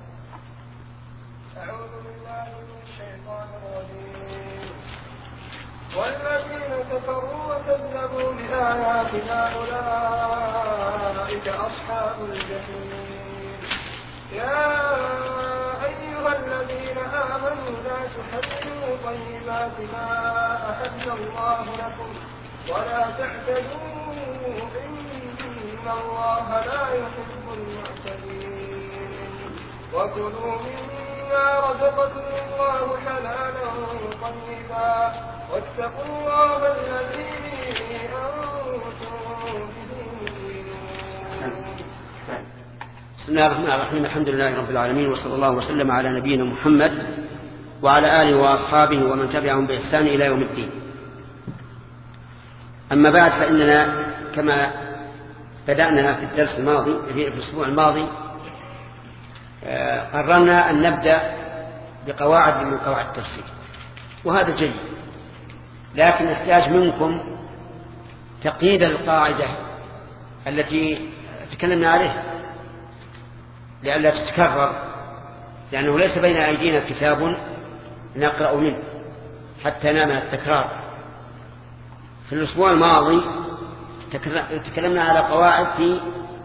والذين كفروا وكذبوا بآياتنا أولئك أصحاب الجحيم. يا أيها الذين آمنوا لا تحرموا طيبات ما أحل الله لكم ولا تعتدوا إن الله لا يحب المعتدين. وكلوا مما رزقكم الله حلالا طيبا واتقوا الله الذي أنتم به مؤمنون. بسم الله الرحمن الرحيم. الحمد لله رب العالمين، وصلى الله وسلم على نبينا محمد وعلى آله وأصحابه ومن تبعهم بإحسان إلى يوم الدين. أما بعد، فإننا كما بدأنا في الدرس الماضي في الأسبوع الماضي قررنا أن نبدأ بقواعد من قواعد التفسير، وهذا جيد، لكن نحتاج منكم تقييد القاعدة التي تكلمنا عليها لئلا تتكرر، لأنه ليس بين أيدينا كتاب نقرأ منه حتى نامن التكرار. في الأسبوع الماضي تكلمنا على قواعد في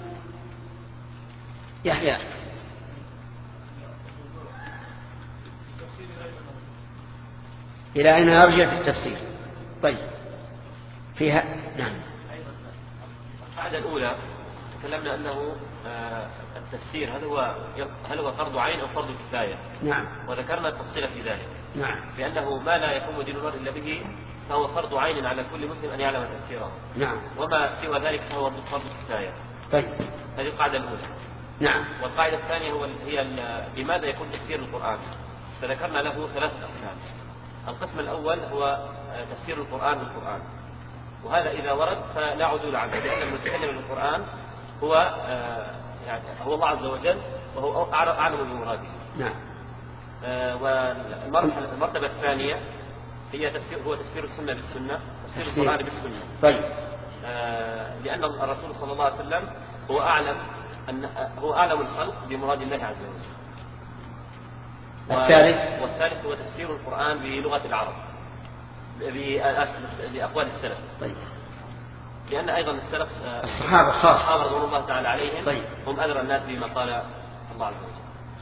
يحيى. إلى أين نرجع في التفسير؟ طيب فيها نعم. القاعدة الأولى تكلمنا أنه التفسير هل هو فرض عين أو فرض كفاية؟ نعم. وذكرنا التفصيل في ذلك. نعم. لأنه ما لا يقوم دين المرء إلا به فهو فرض عين على كل مسلم أن يعلم تفسيره. نعم. وما سوى ذلك فهو فرض كفاية. طيب. هذه القاعدة الأولى. نعم. والقاعدة الثانية هي بماذا يكون تفسير القرآن؟ فذكرنا له ثلاثة أقسام. القسم الأول هو تفسير القرآن بالقرآن، وهذا إذا ورد فلا عدول عنه، لأن المتكلم بالقرآن هو هو الله عز وجل وهو أعلم بمراده. نعم. والمرتبة الثانية هي تفسير السنة بالسنة، تفسير القرآن بالسنة. طيب. لأن الرسول صلى الله عليه وسلم هو أعلم الخلق بمراد الله عز وجل. والثالث هو تفسير القرآن بلغة العرب بأقوال السلف. طيب. لأن أيضا السلف الصحابة خاصة الصحابة رضوان الله تعالى عليهم. طيب. هم أدرى الناس بما قال الله عز وجل.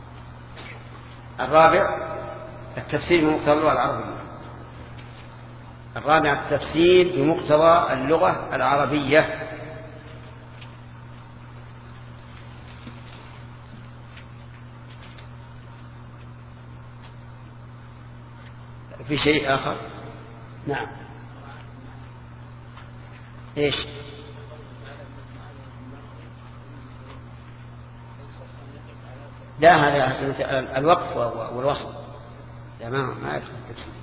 الرابع التفسير بمقتضى اللغة العربية. الرابع التفسير بمقتضى اللغة العربية. في شيء آخر؟ نعم. إيش؟ لا، هذا الوقف والوصل، لا ما يدخل التفسير.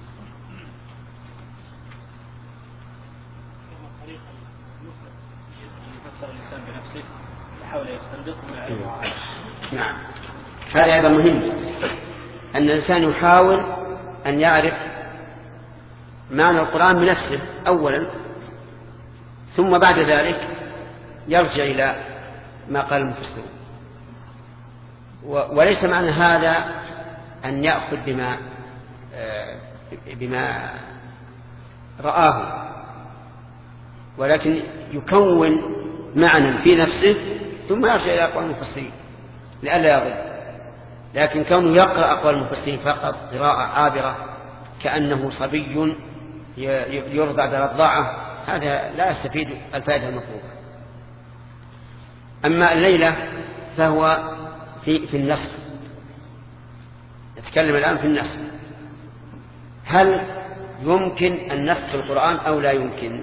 الإنسان بنفسه يحاول يستنبط ما يعرفه. نعم، هذا أيضا مهم، أن الإنسان يحاول أن يعرف معنى القرآن بنفسه أولا، ثم بعد ذلك يرجع إلى ما قال المفسرون. وليس معنى هذا أن يأخذ بما رآه، ولكن يكون معنى في نفسه ثم يرجع إلى أقوال المفسرين لئلا يضل. لكن كونه يقرأ أقوال المفسرين فقط قراءة عابرة كأنه صبي يرضع برضاعة، هذا لا يستفيد الفائدة المطلوبة. أما الليلة فهو في النسخ، نتكلم الآن في النسخ. هل يمكن النسخ في القرآن أو لا يمكن؟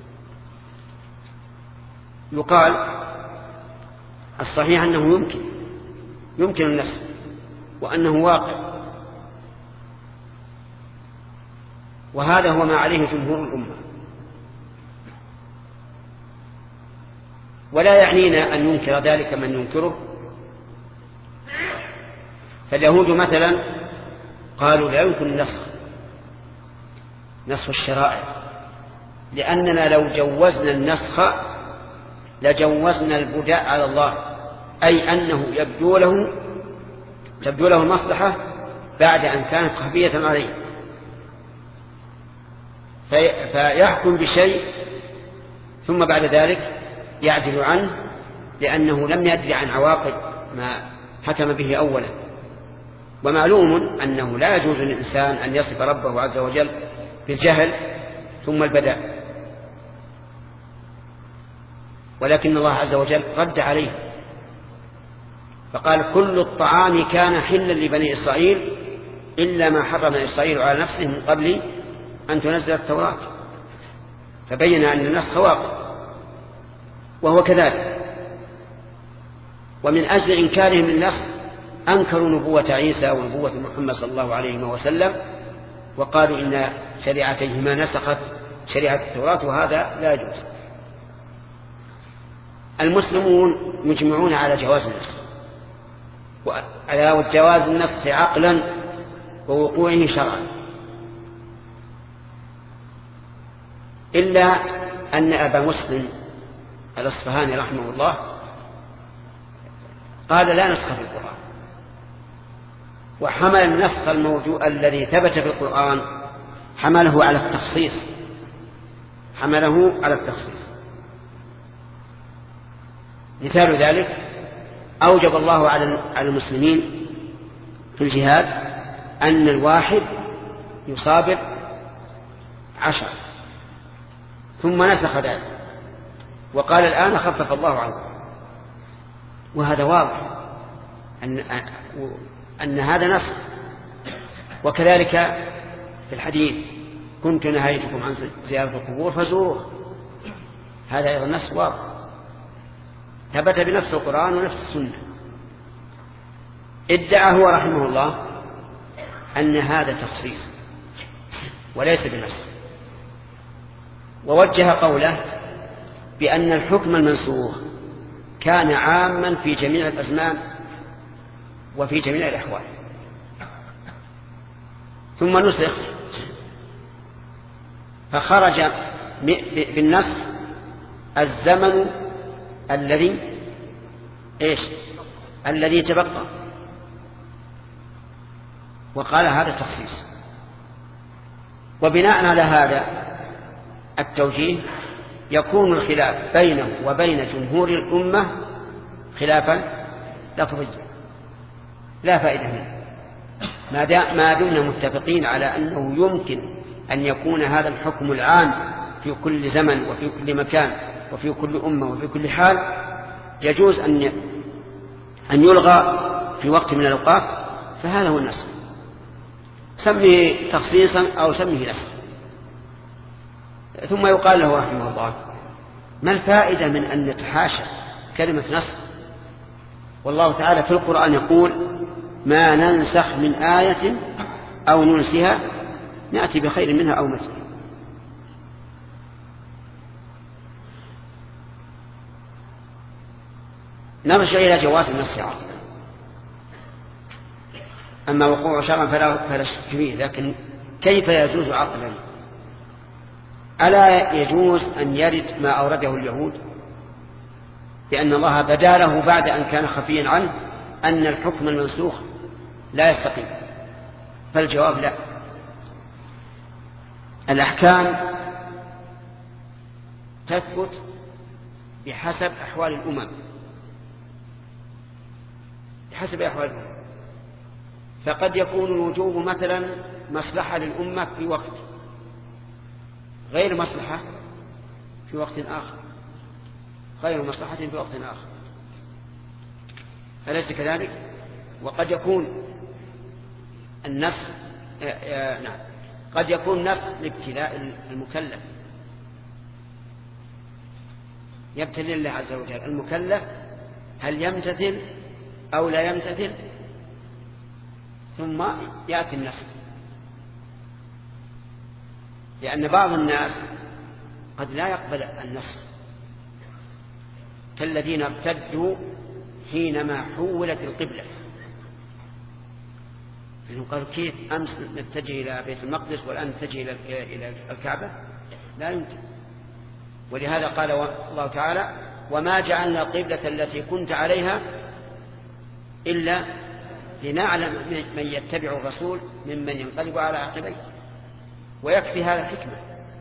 يقال الصحيح أنه يمكن النسخ، وأنه واقع، وهذا هو ما عليه جمهور الأمة. ولا يعنينا أن ينكر ذلك من ينكره. فاليهود مثلا قالوا لا يمكن نسخ الشرائع، لأننا لو جوزنا النسخ لجوزنا البداء على الله، أي أنه تبدو له المصلحة بعد أن كانت خفية عليه، فيحكم بشيء ثم بعد ذلك يعدل عنه لأنه لم يدري عن عواقب ما حكم به أولا. ومعلوم أنه لا يجوز للإنسان أن يصف ربه عز وجل بالجهل ثم البداء، ولكن الله عز وجل رد عليه فقال كل الطعام كان حلا لبني إسرائيل إلا ما حرم إسرائيل على نفسه من قبل أن تنزل التوراة، فبين أن النسخ واقع، وهو كذلك. ومن أجل إنكارهم النسخ أنكروا نبوة عيسى ونبوة محمد صلى الله عليه وسلم، وقالوا إن شريعتيهما نسخت شريعة التوراة، وهذا لا يجوز. المسلمون مجمعون على جواز النسخ، وعلى جواز النسخ عقلا ووقوعه شرعا، إلا أن أبا مسلم الأصفهاني رحمه الله قال لا نسخ في القرآن، وحمل النسخ الموجود الذي ثبت في القرآن حمله على التخصيص. مثال ذلك أوجب الله على المسلمين في الجهاد أن الواحد يصابر 10، ثم نسخ ذلك وقال الآن خفف الله عنه. وهذا واضح أن هذا نسخ. وكذلك في الحديث كنت نهيتكم عن زيارة القبور فزوروها، هذا أيضا نسخ واضح ثبت بنفس القرآن ونفس السنة. ادعى هو رحمه الله أن هذا تخصيص وليس بنفسه، ووجه قوله بأن الحكم المنسوخ كان عاما في جميع الأزمان وفي جميع الأحوال، ثم نسخ فخرج بالنسخ الزمن الذي تبقى، وقال هذا تخصيص. وبناء على هذا التوجيه يكون الخلاف بينه وبين جمهور الأمة خلافا لفظيا لا فائدة منه، ما دمنا متفقين على أنه يمكن أن يكون هذا الحكم العام في كل زمن وفي كل مكان وفي كل أمة وفي كل حال، يجوز أن يلغى في وقت من الأوقات، فهذا هو النسخ. سميه تخصيصا أو سميه نسخ. ثم يقال له رحمه الله: ما الفائدة من أن نتحاشى كلمة نسخ والله تعالى في القرآن يقول: ما ننسخ من آية أو ننسها نأتي بخير منها أو مثلها. نرجع إلى جواز النسخ عقلا. أما وقوع شرعا فلا شك فيه، لكن كيف يجوز عقلا؟ ألا يجوز أن يرد ما أورده اليهود لأن الله بدا له بعد أن كان خفيا عنه أن الحكم المنسوخ لا يستقيم؟ فالجواب لا. الأحكام تثبت بحسب أحوال الأمم، بحسب أحوال الأمم. فقد يكون الوجوب مثلا مصلحة للأمة في وقت، غير مصلحة في وقت آخر، غير مصلحة في وقت آخر، أليس كذلك؟ وقد يكون النسخ نعم، قد يكون نسخ لابتلاء المكلف، يبتلي الله عز وجل المكلف هل يمتثل أو لا يمتثل، ثم يأتي النسخ. لأن بعض الناس قد لا يقبل النسخ، كالذين ارتدوا حينما حولت القبلة، لأنهم قالوا: كيف أمس نتجه إلى بيت المقدس والآن نتجه إلى الكعبة؟ لا يمكن. ولهذا قال الله تعالى: وما جعلنا القبلة التي كنت عليها إلا لنعلم من يتبع الرسول ممن ينقلب على عقبيه. ويكفي هذا الحكمة.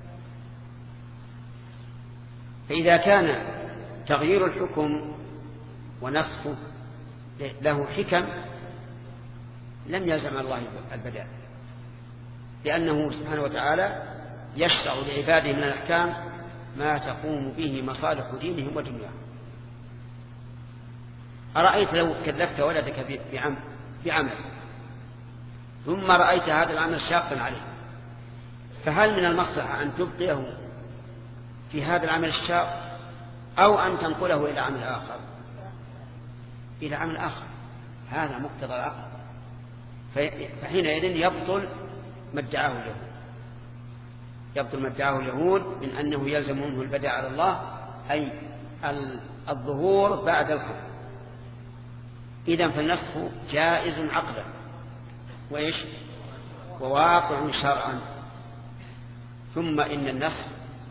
فإذا كان تغيير الحكم ونسخه له حكم لم يلزم الله البداء، لأنه سبحانه وتعالى يشرع لعباده من الأحكام ما تقوم به مصالح دينهم ودنياهم. أرأيت لو كلفت ولدك بعمل ثم رأيت هذا العمل شاقا عليه، فهل من المصلحة أن تبقيه في هذا العمل الشاق أو أن تنقله إلى عمل آخر؟ إلى عمل آخر، هذا مقتضى العقل. فحينئذ يبطل ما ادعاه اليهود، يبطل ما ادعاه اليهود من أنه يلزم منه البداء على الله، أي الظهور بعد الحكم. إذن فالنسخ جائز عقلا وإيش وواقع شرعا. ثم إن النسخ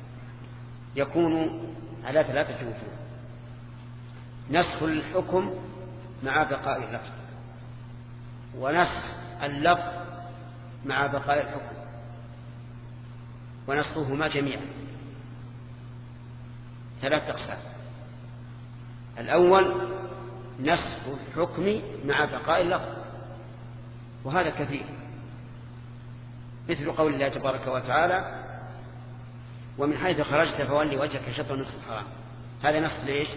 يكون على 3 وجوه: نسخ الحكم مع بقاء اللفظ، ونسخ اللفظ مع بقاء الحكم، ونسخهما جميعا. 3 أقسام. الأول نسخ الحكم مع بقاء اللفظ، وهذا كثير، مثل قول الله تبارك وتعالى: ومن حيث خرجت فولي وجهك شطر المسجد الحرام. هذا نسخ ليش؟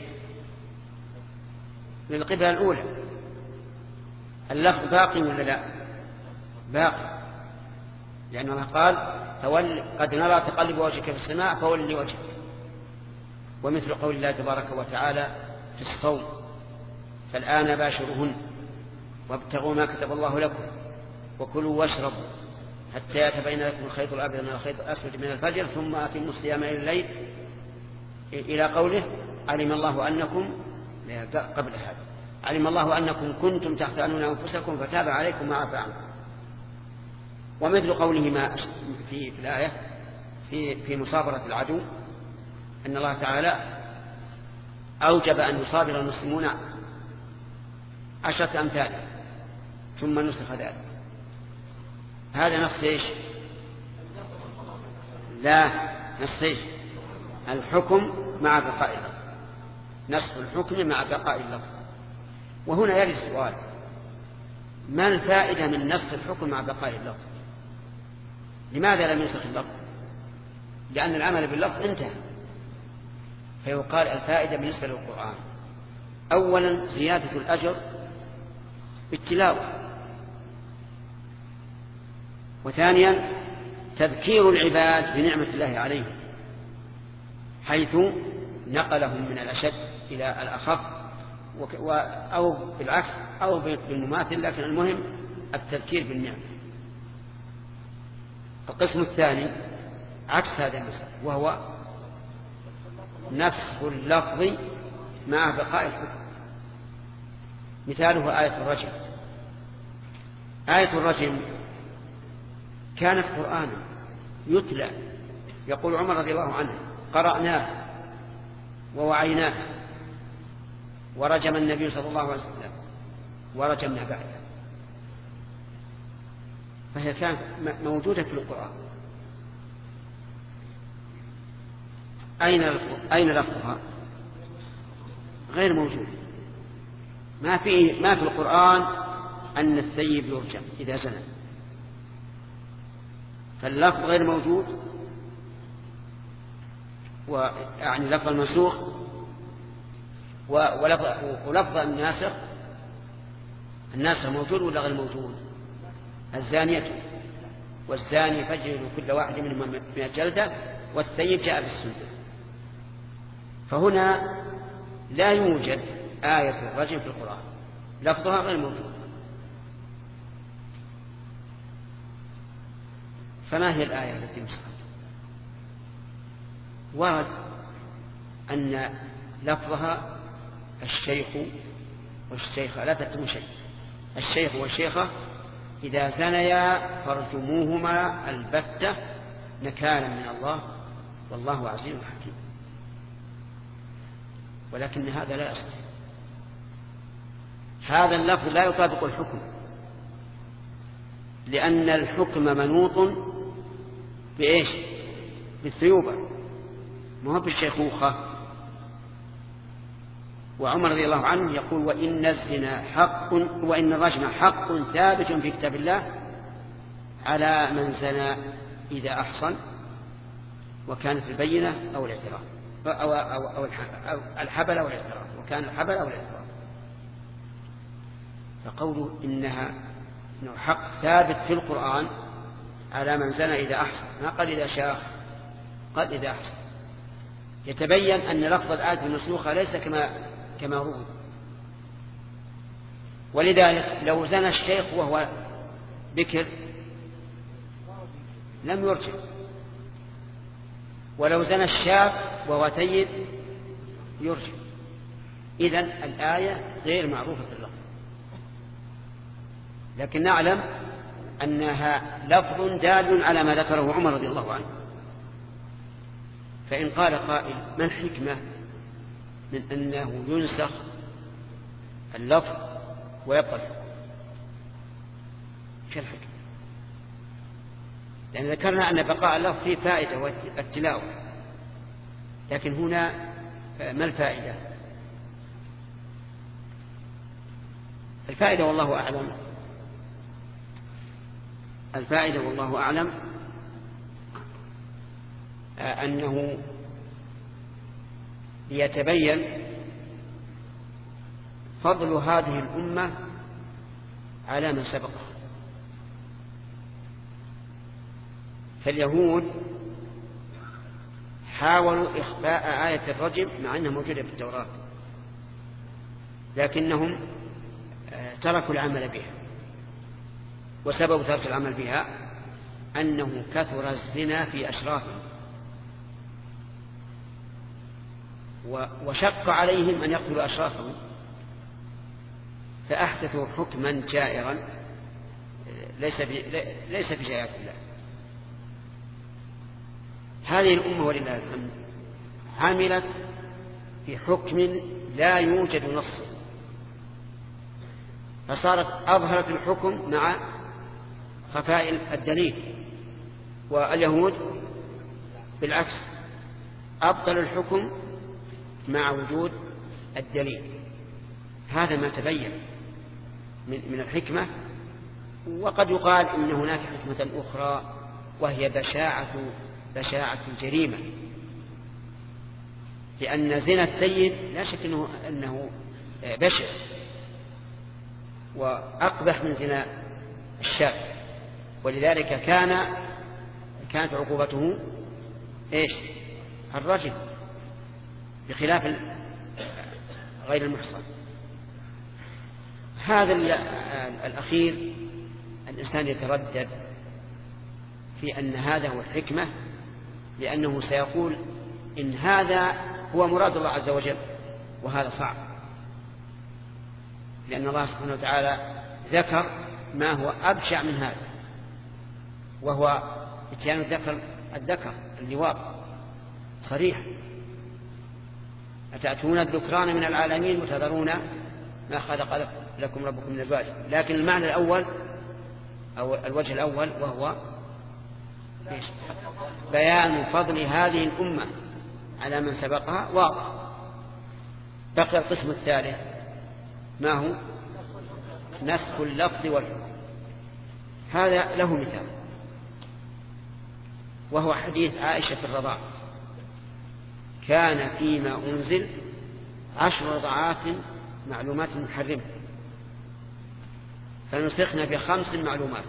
للقبلة الأولى. اللفظ باقي ولا لا؟ باقي، لأن الله قال: قد نرى تقلب وجهك في السماء فولي وجهك. ومثل قول الله تبارك وتعالى في الصوم: فالآن باشرهن وابتغوا ما كتب الله لكم وكلوا واشربوا حتى يتبين لكم الخيط الأبيض من الخيط الأسود من الفجر ثم أتموا الصيام إلى الليل، إلى قوله: علم الله أنكم، قبل هذا: علم الله أنكم كنتم تختانون أنفسكم فتاب عليكم وعفى عنكم. ومثل قوله ما في الآية في مصابرة العدو أن الله تعالى أوجب أن يصابر المسلمون 10 أمثال ثم نسخ ذلك. هذا نص ايش؟ لا، نص ايش؟ الحكم مع بقاء اللفظ، نسخ الحكم مع بقاء اللفظ. وهنا يرد السؤال: ما الفائدة من نسخ الحكم مع بقاء اللفظ؟ لماذا لم ينسخ اللفظ؟ لأن العمل باللفظ انتهى. فيقال الفائدة بالنسبة للقرآن: أولا زيادة الأجر بالتلاوة، وثانيا تذكير العباد بنعمة الله عليهم حيث نقلهم من الأشد إلى الأخف أو بالعكس أو بالمماثل، لكن المهم التذكير بالنعمة. القسم الثاني عكس هذا المثال، وهو نفس اللفظ مع بقاء الحكم. مثاله آية الرجم. آية الرجم كانت قرآنا يتلى، يقول عمر رضي الله عنه: قرأناه ووعيناه ورجم النبي صلى الله عليه وسلم ورجمنا بعده. فهي كانت موجودة في القرآن. أين لفظها؟ غير موجود. ما في القرآن أن الثيب يرجم إذا زنى، فاللفظ غير موجود، ويعني لفظ المنسوخ ولفظ الناسخ موجود ولا غير موجود؟ الزانية والزاني فاجلدوا كل واحد منهما 100 جلدة والثيب جاء بالسنة. فهنا لا يوجد آية الرجم في القرآن، لفظها غير موجود. فما هي الآية التي نسخت؟ ورد أن لفظها الشيخ والشيخة، لا تكتموا شيء، الشيخ والشيخة إذا زنيا فارجموهما البتة نكالا من الله والله عزيز حكيم. ولكن هذا لا يصح، هذا اللفظ لا يطابق الحكم، لأن الحكم منوط بإيش؟ بالثيوبة، ما هو بالشيخوخة. وعمر رضي الله عنه يقول: وإن الزنا حق وإن الرجم حق ثابت في كتاب الله على من زنى إذا أحصن وكانت البينة أو الاعتراف أو الحبل أو الاعتراف، وكان الحبل أو الاعتراف. فقوله إنه حق ثابت في القرآن على من زنى إذا أحصن، ما قال إذا شاخ، قال إذا أحصن. يتبين أن لفظ الآية المنسوخة ليس كما روي. ولذلك لو زنى الشيخ وهو بكر لم يرجم، ولو زنى الشاب وهو ثيب يرجم. إذن الآية غير معروفة في اللفظ، لكن نعلم أنها لفظ دال على ما ذكره عمر رضي الله عنه. فإن قال قائل: ما الحكمة من أنه ينسخ اللفظ ويبقى الحكم؟ كالحكمة، لأن ذكرنا أن بقاء اللفظ فيه فائدة والتلاوة، لكن هنا ما الفائدة؟ الفائدة والله أعلم، الفائدة والله أعلم أنه ليتبين فضل هذه الأمة على من سبقها. فاليهود حاولوا إخفاء آية الرجم مع أنها موجودة في التوراة، لكنهم تركوا العمل بها. وسبب ترك العمل بها أنه كثر الزنا في أشرافهم، وشق عليهم أن يقتلوا أشرافهم، فأحدثوا حكما جائرا ليس في شريعة الله. هذه الأمة ولله الحمد عملت في حكم لا يوجد نص، فصارت أظهرت الحكم مع خفاء الدليل. واليهود بالعكس أبطل الحكم مع وجود الدليل. هذا ما تبين من الحكمة. وقد يقال إن هناك حكمة أخرى وهي بشاعة الجريمة، لأن زنا الثيب لا شك أنه بشع وأقبح من زنا الشاب، ولذلك كانت عقوبته إيش؟ الرجم. بخلاف غير المحصن. هذا الأخير الإنسان يتردد في أن هذا هو الحكمة، لأنه سيقول إن هذا هو مراد الله عز وجل، وهذا صعب، لأن الله سبحانه وتعالى ذكر ما هو أبشع من هذا، وهو اتيان الذكر اللواط صريح: أتأتون الذكران من العالمين وتذرون ما خلق لكم ربكم من أزواج. لكن المعنى الأول أو الوجه الأول وهو بيان فضل هذه الأمة على من سبقها واضح. بقي القسم الثالث، ما هو نسخ اللفظ والحكم. هذا له مثال، وهو حديث عائشة في الرضاع: كان فيما أنزل 10 رضعات معلومات محرمة فنسخنا ب5 معلومات.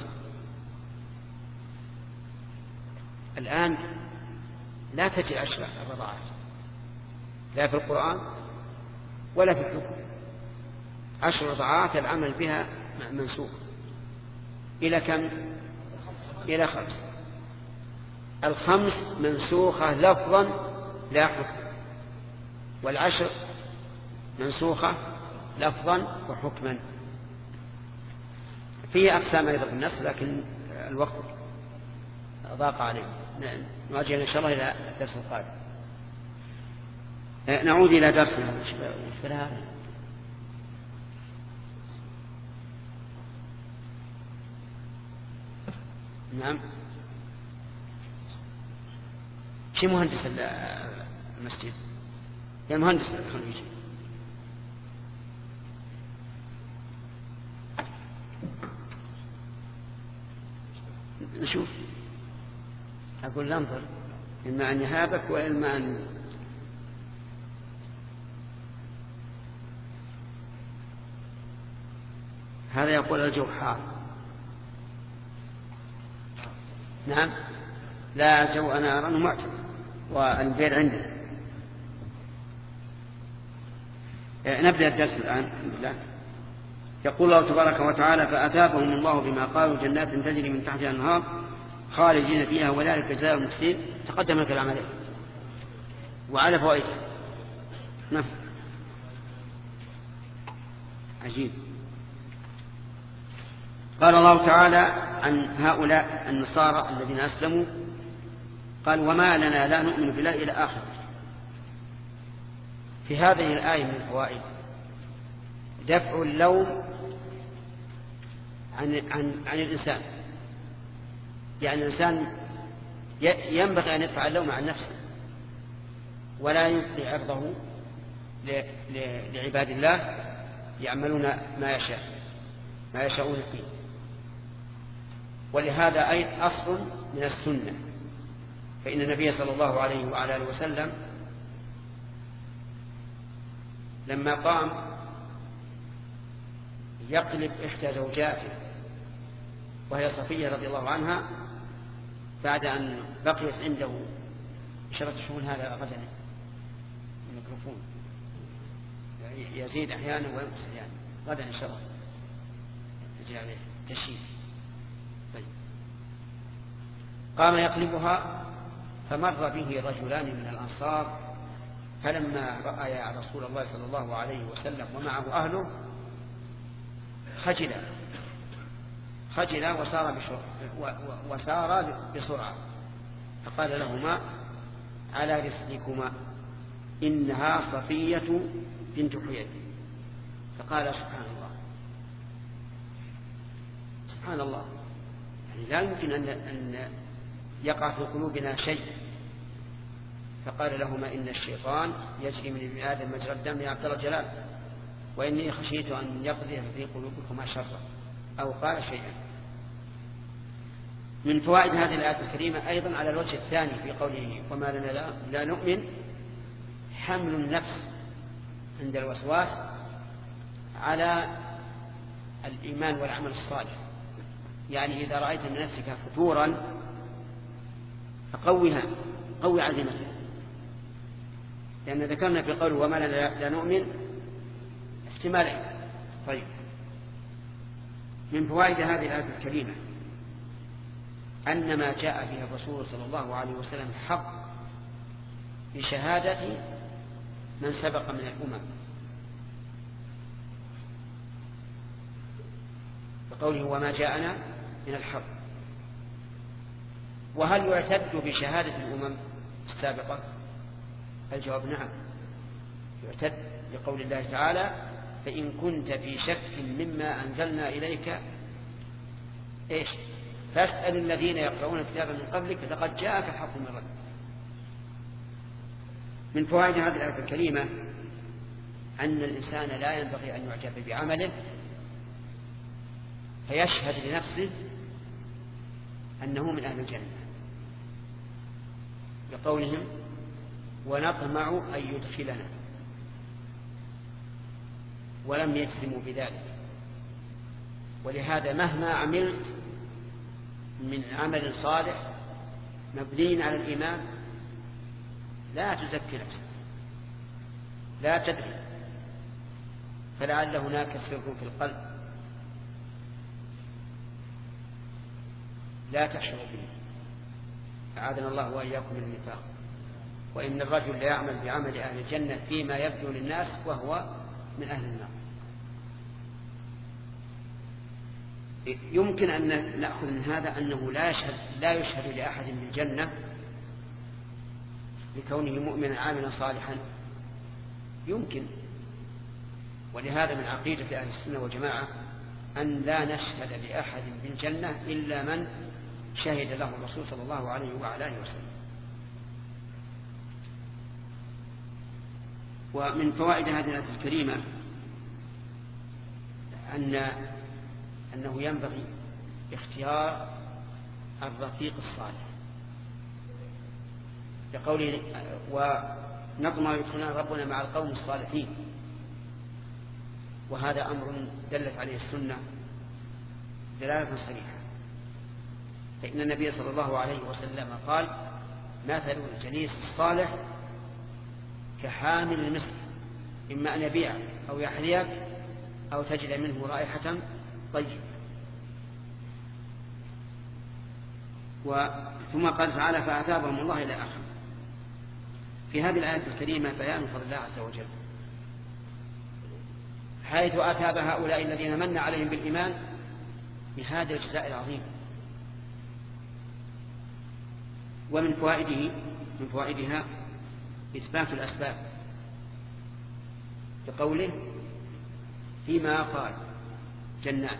الآن لا تجد 10 رضعات لا في القرآن ولا في الحكم. 10 رضعات العمل بها منسوخ إلى كم؟ إلى 5. 5 منسوخة لفظا لا حكم، 10 منسوخة لفظا وحكما. فيه أقسام أيضا في النص، لكن الوقت ضاق عليه. نواجه إن شاء الله إلى الدرس القادم. نعود إلى درسنا. نعم. شي مهندس المسجد؟ يا المهندس الخليجي. نشوف. أقول ننظر، إما أن يهابك وإما أن هذا يقول الجو حار. نعم. لا جو أنا أرى أنه معتم والبير عنده. نبدأ الدرس الآن. يقول الله تبارك وتعالى: فأثابهم الله بما قالوا جنات تجري من تحتها الأنهار خالدين فيها وذلك جزاء المحسنين. تقدم الكلام عليه وعلى فوائده. نعم. عجيب. قال الله تعالى عن هؤلاء النصارى الذين أسلموا: قال: وما لنا لا نؤمن بالله إلى آخر. في هذه الآية من الفوائد دفع اللوم عن الإنسان. يعني الإنسان ينبغي أن يدفع اللوم عن نفسه ولا يفضي عرضه لعباد الله يعملون ما يشاءون فيه. ولهذا أي أصل من السنة، فإن النبي صلى الله عليه وعلى آله وسلم لما قام يقلب إحدى زوجاته وهي صفية رضي الله عنها بعد أن بقيت عنده إشارة الشؤون، هذا غدا الميكروفون يزيد أحيانا وينقص أحيانا، غدا إن شاء الله يجري عليه تشييد. طيب. قام يقلبها فمر به رجلان من الأنصار، فلما رأى رسول الله صلى الله عليه وسلم ومعه أهله خجلا وسار بسرعة، فقال لهما: على رسلكما إنها صفية بنت حيي. فقال: سبحان الله، يعني لا يمكن أن يقع في قلوبنا شيء. فقال لهما: إن الشيطان يجري من ابن آدم مجرى الدم يا عبد الله الجلال، وإني خشيت أن يقذف في قلوبكما شرا، أو قال شيئا. من فوائد هذه الآية الكريمة أيضا على الوجه الثاني في قوله: وما لنا لا نؤمن، حمل النفس عند الوسواس على الإيمان والعمل الصالح. يعني إذا رأيت من نفسك فتورا فقوها، قوي عزيمتها، لأن ذكرنا في قوله وما لا نؤمن احتمالين. طيب، من فوائد هذه الآية الكريمة أن ما جاء به الرسول صلى الله عليه وسلم حق بشهادة من سبق من الأمم، بقوله وما جاءنا من الحق. وهل يعتد بشهادة الأمم السابقة؟ الجواب نعم، يعتد لقول الله تعالى فإن كنت في شك مما أنزلنا إليك فاسأل الذين يقرؤون الكتاب من قبلك لقد جاءك الحق من ربك. من فوائد هذه الآية الكريمة أن الإنسان لا ينبغي أن يعجب بعمله فيشهد لنفسه أنه من أهل الجنة، لقولهم ونطمع أن يدخلنا، ولم يجزموا بذلك. ولهذا مهما عملت من عمل صالح مبني على الإيمان لا تزكي نفسك، لا تدري، فلعل هناك سر في القلب لا تشعر به، أعاذنا الله وإياكم من النفاق. وإن الرجل لا يعمل بعمل أهل الجنة فيما يبدو للناس وهو من أهل النار. يمكن أن نأخذ من هذا أنه لا يشهد لأحد بالجنة لكونه مؤمنا عاملا صالحا، يمكن. ولهذا من عقيدة أهل السنة والجماعة أن لا نشهد لأحد بالجنة إلا من شهد له الرسول صلى الله عليه وعلى آله وسلم. ومن فوائد هذه الآية الكريمة أنه ينبغي اختيار الرفيق الصالح، لقوله ونطمع يدخلنا ربنا مع القوم الصالحين، وهذا أمر دلت عليه السنة دلالة صريحة. فإن النبي صلى الله عليه وسلم قال مثل الجليس الصالح كحامل المسك، إما أن يبيع أو يحذيك أو تجد منه رائحة طيب. ثم قال تعالى فأثابهم الله إلى آخر. في هذه الآية الكريمة بيان فضل الله عز وجل، حيث أثاب هؤلاء الذين من عليهم بالإيمان بهذا الجزاء العظيم. ومن فوائدها إثبات الأسباب، بقوله فيما قال جنات.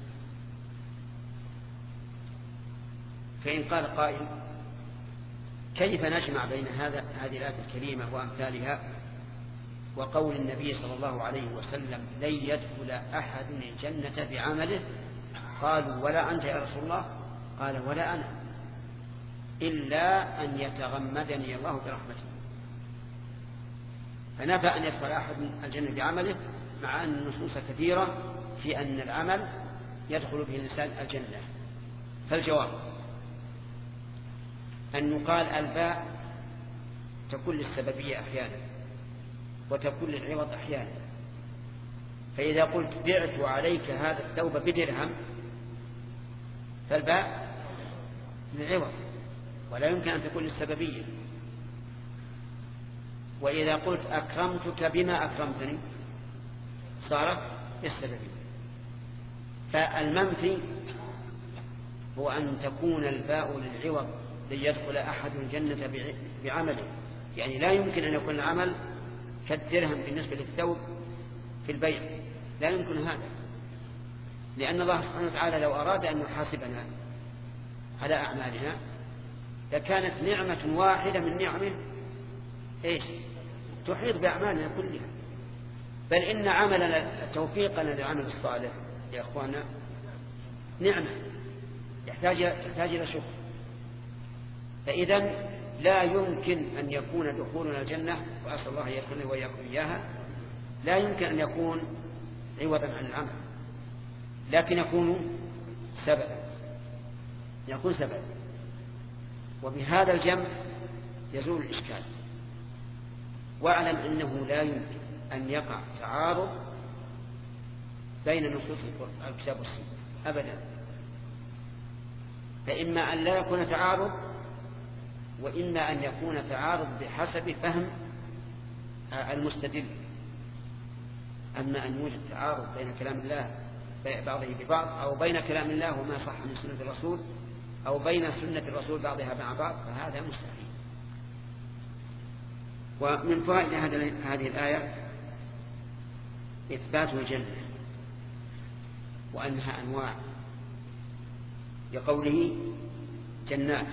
فإن قال قائل كيف نجمع بين هذه الآية الكريمة وأمثالها وقول النبي صلى الله عليه وسلم لن يدخل أحد الجنة بعمله؟ قالوا ولا أنت يا رسول الله؟ قال ولا أنا، إلا أن يتغمدني الله برحمته. فنفى أن يدخل أحد الجنة بعمله، مع أن النصوص كثيرة في أن العمل يدخل به الإنسان الجنة. فالجواب أن يقال الباء تكون للسببية أحيانا وتكون للعوض أحيانا. فإذا قلت بعت عليك هذا الثوب بدرهم فالباء للعوض ولا يمكن أن تكون للسببية. وإذا قلت أكرمتك بما أكرمتني صارت للسببية. فالمنفي هو أن تكون الباء للعوض ليدخل أحد الجنة بعمله، يعني لا يمكن أن يكون العمل كالدرهم بالنسبة للثوب في البيع، لا يمكن هذا، لأن الله سبحانه وتعالى لو أراد أن يحاسبنا على أعمالنا لكانت نعمة واحدة من نعمه تحيط بأعمالنا كلها. بل إن عملنا توفيقنا للعمل الصالح يا أخوانا نعمة يحتاج إلى شكر. فإذا لا يمكن أن يكون دخولنا الجنة، وأسأل الله أن يدخلني وإياكم إياها، لا يمكن أن يكون عوضا عن العمل، لكن يكون سببا. وبهذا الجمع يزول الإشكال. واعلم أنه لا يمكن أن يقع تعارض بين نصوص الكتاب والسنة أبدا، فإما أن لا يكون تعارض، وإما أن يكون تعارض بحسب فهم المستدل. أما أن يوجد تعارض بين كلام الله بعضه ببعض، أو بين كلام الله وما صح من سنة الرسول، أو بين سنة الرسول بعضها مع بعض، فهذا مستحيل. ومن فوائد هذه الآية إثبات الجنة وأنها أنواع، لقوله جنات.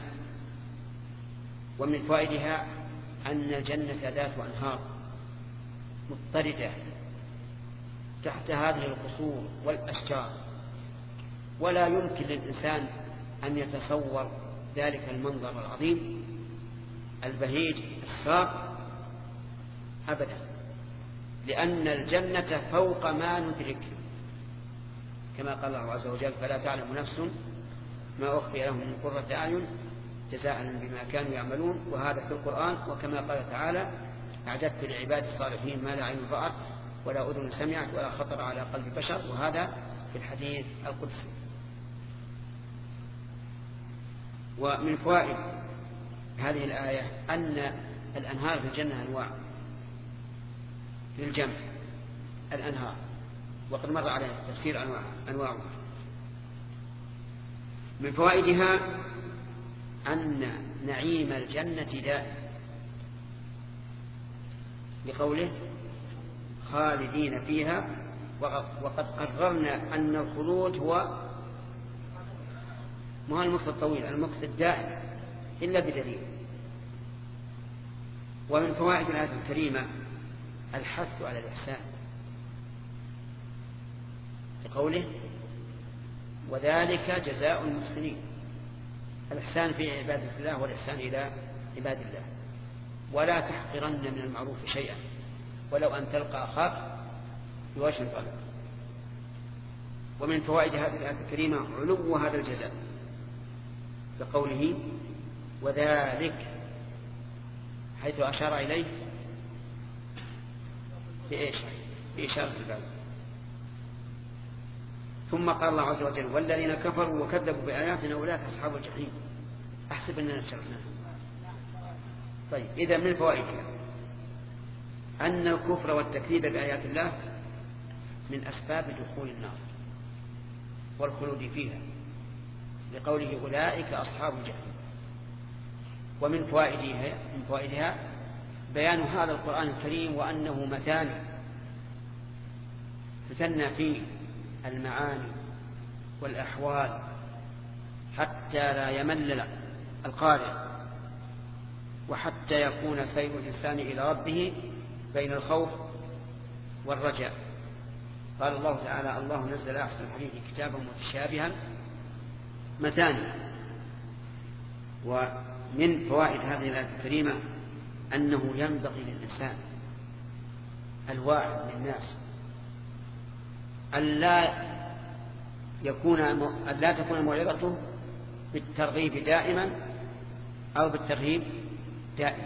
ومن فوائدها أن الجنة ذات أنهار مضطردة تحت هذه القصور والأشجار، ولا يمكن للإنسان أن يتصور ذلك المنظر العظيم البهيج السار أبدا، لأن الجنة فوق ما ندرك، كما قال الله عز وجل: فلا تعلم نفس ما أخفي لهم من قرة أعين جزاء بما كانوا يعملون. وهذا في القرآن. وكما قال تعالى: أعددت لعباد الصالحين ما لا عين رأت ولا أذن سمعت ولا خطر على قلب بشر. وهذا في الحديث القدسي. ومن فوائد هذه الآية أن الأنهار في الجنة أنواع للجمع، الأنهار، وقد مر عليه تفسير أنواع. من فوائدها أن نعيم الجنة دائم، لقوله: خالدين فيها. وقد قررنا أن الخلود هو ما المكث الطويل، المكث الدائم إلا بدليل. ومن فوائد الآية الكريمة الحث على الإحسان، لقوله: وذلك جزاء المحسنين. الإحسان في عبادة الله والإحسان إلى عباد الله. ولا تحقرن من المعروف شيئا ولو أن تلقى أخاك بوجه طلب. ومن فوائد هذه الآية الكريمة علو هذا الجزاء، بقوله: وذلك، حيث أشار إليه بإيش؟ بإشارة الباب. ثم قال الله عز وجل: والذين كفروا وكذبوا بآياتنا أولئك أصحاب الجحيم. أحسب أننا شرحناها. طيب، إذا من فوائدها أن الكفر والتكذيب بآيات الله من أسباب دخول النار والخلود فيها، لقوله: أولئك أصحاب الجحيم. ومن فوائدها بيان هذا القرآن الكريم وأنه مثاني تثنى فيه المعاني والأحوال حتى لا يمل القارئ، وحتى يكون سير الإنسان إلى ربه بين الخوف والرجاء. قال الله تعالى: الله نزل أحسن الحديث كتابا متشابها مثاني. ومن فوائد هذه الآية الكريمة أنه ينبغي للإنسان الواعظ للناس ألا تكون موعظته بالترغيب دائما أو بالترهيب دائما،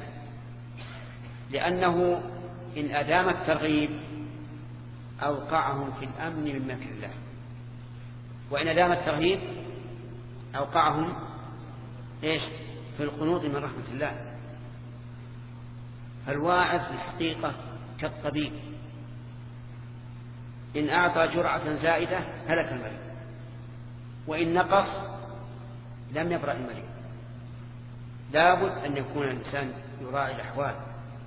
لأنه إن أدام الترغيب أوقعهم في الأمن من مكر الله، وإن أدام الترهيب أوقعهم في القنوط من رحمة الله. فالواعظ في الحقيقة كالطبيب، إن أعطى جرعة زائدة هلك المريض، وإن نقص لم يبرأ المريض. لابد أن يكون الإنسان يراعي الأحوال،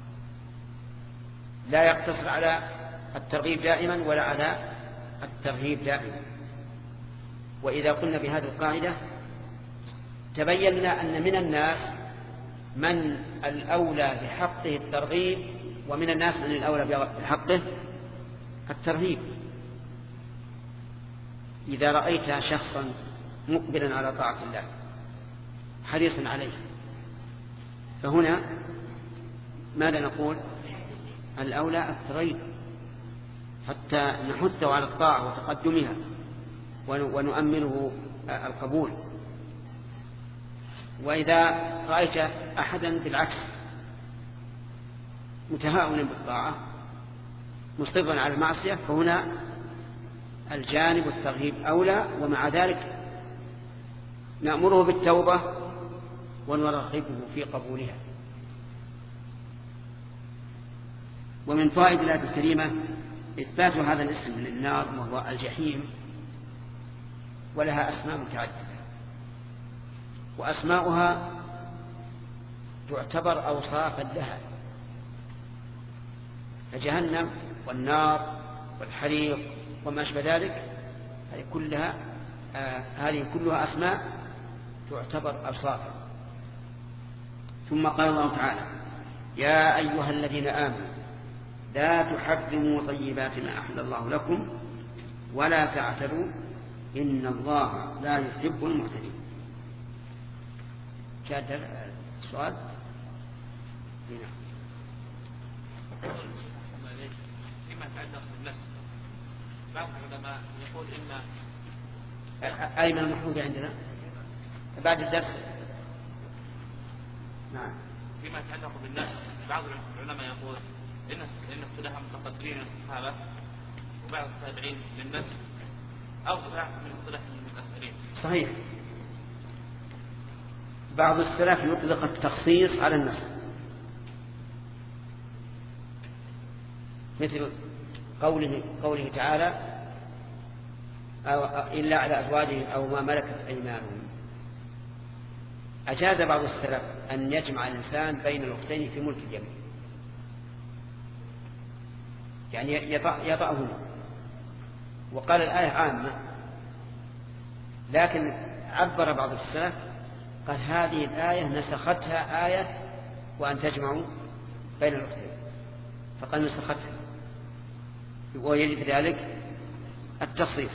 لا يقتصر على الترغيب دائما ولا على الترهيب دائما. وإذا قلنا بهذه القاعدة تبيننا أن من الناس من الأولى بحقه الترغيب، ومن الناس من الأولى بحقه الترهيب. إذا رأيت شخصا مقبلا على طاعة الله حريصا عليه، فهنا ماذا نقول؟ الأولى الترغيب حتى نحثه على الطاعة وتقدمها ونؤمنه القبول. وإذا رأيت أحدا بالعكس متهاونا بالطاعة مصرا على المعصية، فهنا الجانب الترغيب أولى، ومع ذلك نأمره بالتوبة ونرغبه في قبولها. ومن فوائد الآية الكريمة إثبات هذا الاسم للنار وهو الجحيم، ولها أسماء متعددة، وأسماؤها تعتبر أوصافا لها، فجهنم والنار والحريق وما أشبه ذلك هذه كلها أسماء تعتبر أوصافا. ثم قال الله تعالى: يا أيها الذين آمنوا لا تحرموا طيبات ما أحل الله لكم ولا تعتدوا إن الله لا يحب المعتدين. جاء السؤال؟ فيما يتعلق بالنفس، بعض العلماء يقول إن أين المحمود عندنا بعد الدرس؟ نعم. فيما يتعلق بالنفس، بعض العلماء يقول إن اصطلاح المتقدمين من الصحابة وبعض التابعين للنفس أوسع من اصطلاح المتأخرين. صحيح، بعض السلف يطلق التخصيص على النفس، مثل قوله تعالى: إلا على أزواجهم أو ما ملكت أيمانهم. أجاز بعض السلف أن يجمع الإنسان بين الأختين في ملك اليمين، يعني يضعهما، وقال الآية عامة، لكن عبر بعض السلف قال هذه الآية نسختها آية وأن تجمعوا بين الأختين، فقال نسختها، ويجب ذلك التخصيص،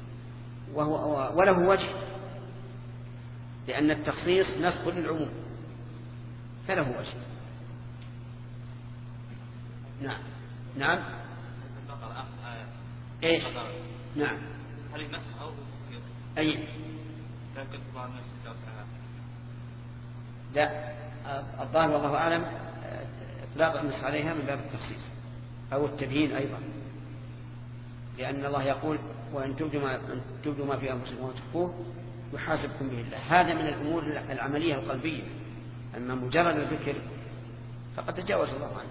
وله وجه، لأن التخصيص نسخ للعموم فله وجه. نعم. نعم. ايش؟ نعم. هل النسخ أو التخصيص؟ أي؟ لا، الظاهر والله أعلم إطلاق النص عليها من باب التخصيص أو التبيين أيضا، لأن الله يقول: وإن تبدوا ما في أنفسكم وتخفوه يحاسبكم به الله. هذا من الأمور العملية القلبية، أما مجرد الذكر فقد تجاوز الله عنه.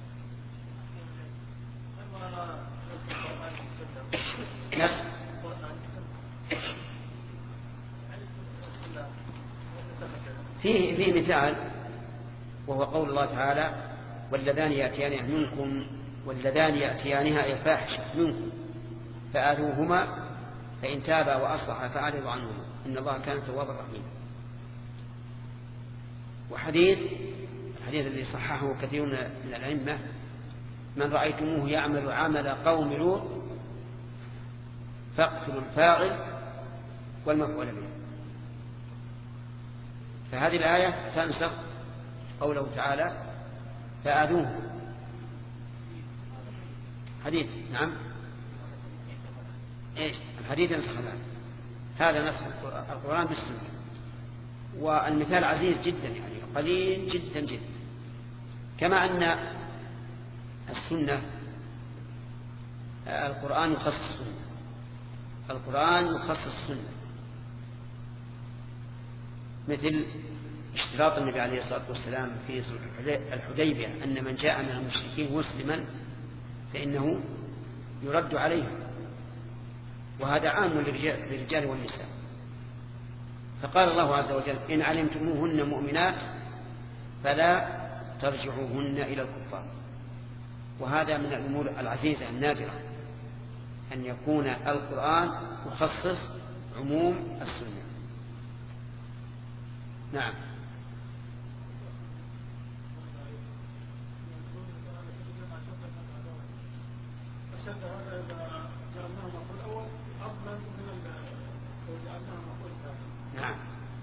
نفس فيه مثال، وهو قول الله تعالى: واللذان يأتيانها منكم واللذان يأتيانها الفاحشة منكم فآذوهما فإن تابا وأصلحا فأعرضوا عنهما إن الله كان توابا رحيما. وحديث الحديث الذي صححه كثير من الأئمة: من رأيتموه يعمل عمل قوم لوط فاقتلوا الفاعل والمفعول به. فهذه الآية تنسخ قوله تعالى: فآذوه. حديث. نعم. ايش الحديث ينسخ الآية، هذا نسخ القرآن بالسنة. والمثال عزيز جدا، يعني قليل جدا جدا، كما أن السنة القرآن يخصص السنة، القرآن يخصص السنة، مثل اشتراط النبي عليه الصلاة والسلام في الحديبية أن من جاء من المشركين مسلما فإنه يرد عليه، وهذا عام للرجال والنساء. فقال الله عز وجل: إن علمتموهن مؤمنات فلا ترجعوهن إلى الكفار. وهذا من الأمور العزيزة النادرة أن يكون القرآن يخصص عموم السنة. نعم. نعم.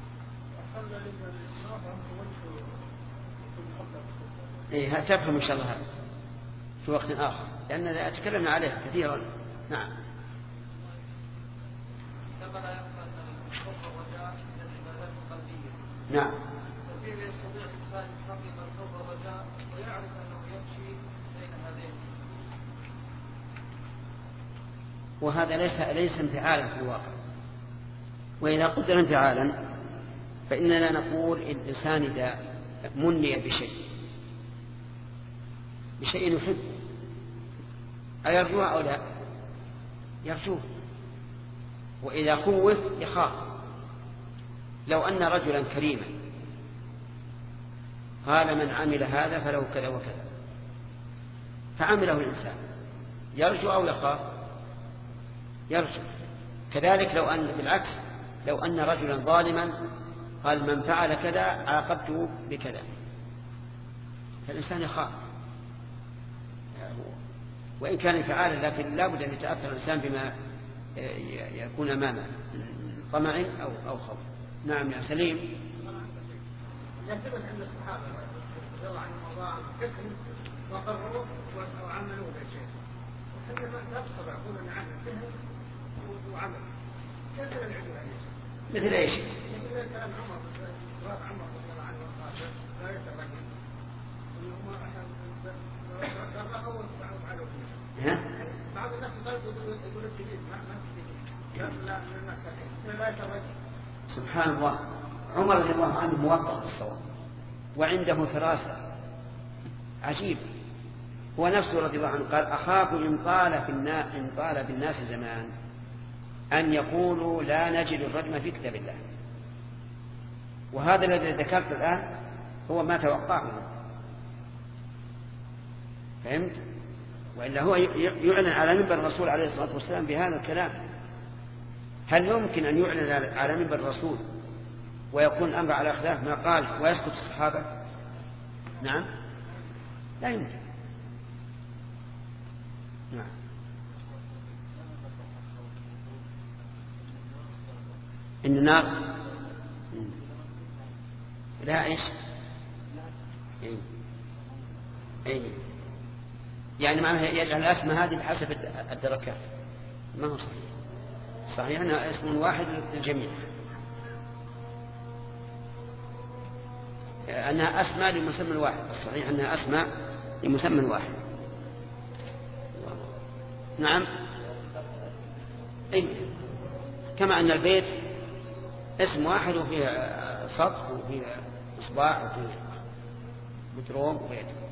إيه تفهم إن شاء الله هذا في وقت آخر، لأننا تكلمنا عليه كثيرا. نعم. نعم. يستطيع الإنسان يحقق الخوف والرجاء ويعرف أنه يمشي وهذا ليس انفعالا في الواقع. وإذا قدر انفعالا فإننا نقول الإنسان إذا مني بشيء يحب أيرجوه أو لا؟ يرجوه. وإذا خوف يخاف. لو أن رجلا كريما قال من عمل هذا فله كذا وكذا فعمله الإنسان يرجو أو يخاف؟ يرجو. كذلك بالعكس لو أن رجلا ظالما قال من فعل كذا عاقبته بكذا فالإنسان يخاف وإن كان فعالا، لكن لا بد أن يتأثر الإنسان بما يكون أمامه طمع أو خوف. نعم يا سليم. يثبت عند الصحابة رضي الله عنهم وارضاهم كفر وقروا وعملوا بالشيء، وحنا نبصر يقولون عمل فهم وعمل. كيف نعدل عليه؟ مثل ايش؟ مثل كلام عمر رضي الله عنه وارضاه لا يترجم بعض الناس يقول الجديد لا يترجم. سبحان الله. عمر رضي الله عنه موفق بالصواب وعنده فراسة عجيبة. هو نفسه رضي الله عنه قال أخاف إن طال في الناس زمان أن يقولوا لا نجد الرجم في كتاب الله. وهذا الذي ذكرت الآن هو ما توقعه. فهمت؟ وإلا هو يعلن على منبر الرسول عليه الصلاة والسلام بهذا الكلام. هل يمكن أن يعلن على منبر الرسول ويكون الأمر على خلاف ما قال ويسكت الصحابة؟ نعم لا يمكن. نعم. إن النار لا إيش أي يعني ما يجعل الأسماء هذه بحسب الدركات ما هو صحيح أنها اسم واحد للجميع، أنها أسماء لمسمى واحد. الصحيح أنها أسماء لمسمى واحد. نعم أي كما أن البيت اسم واحد وفيه سطح وفيه إصباح وفيه متروم وغيره.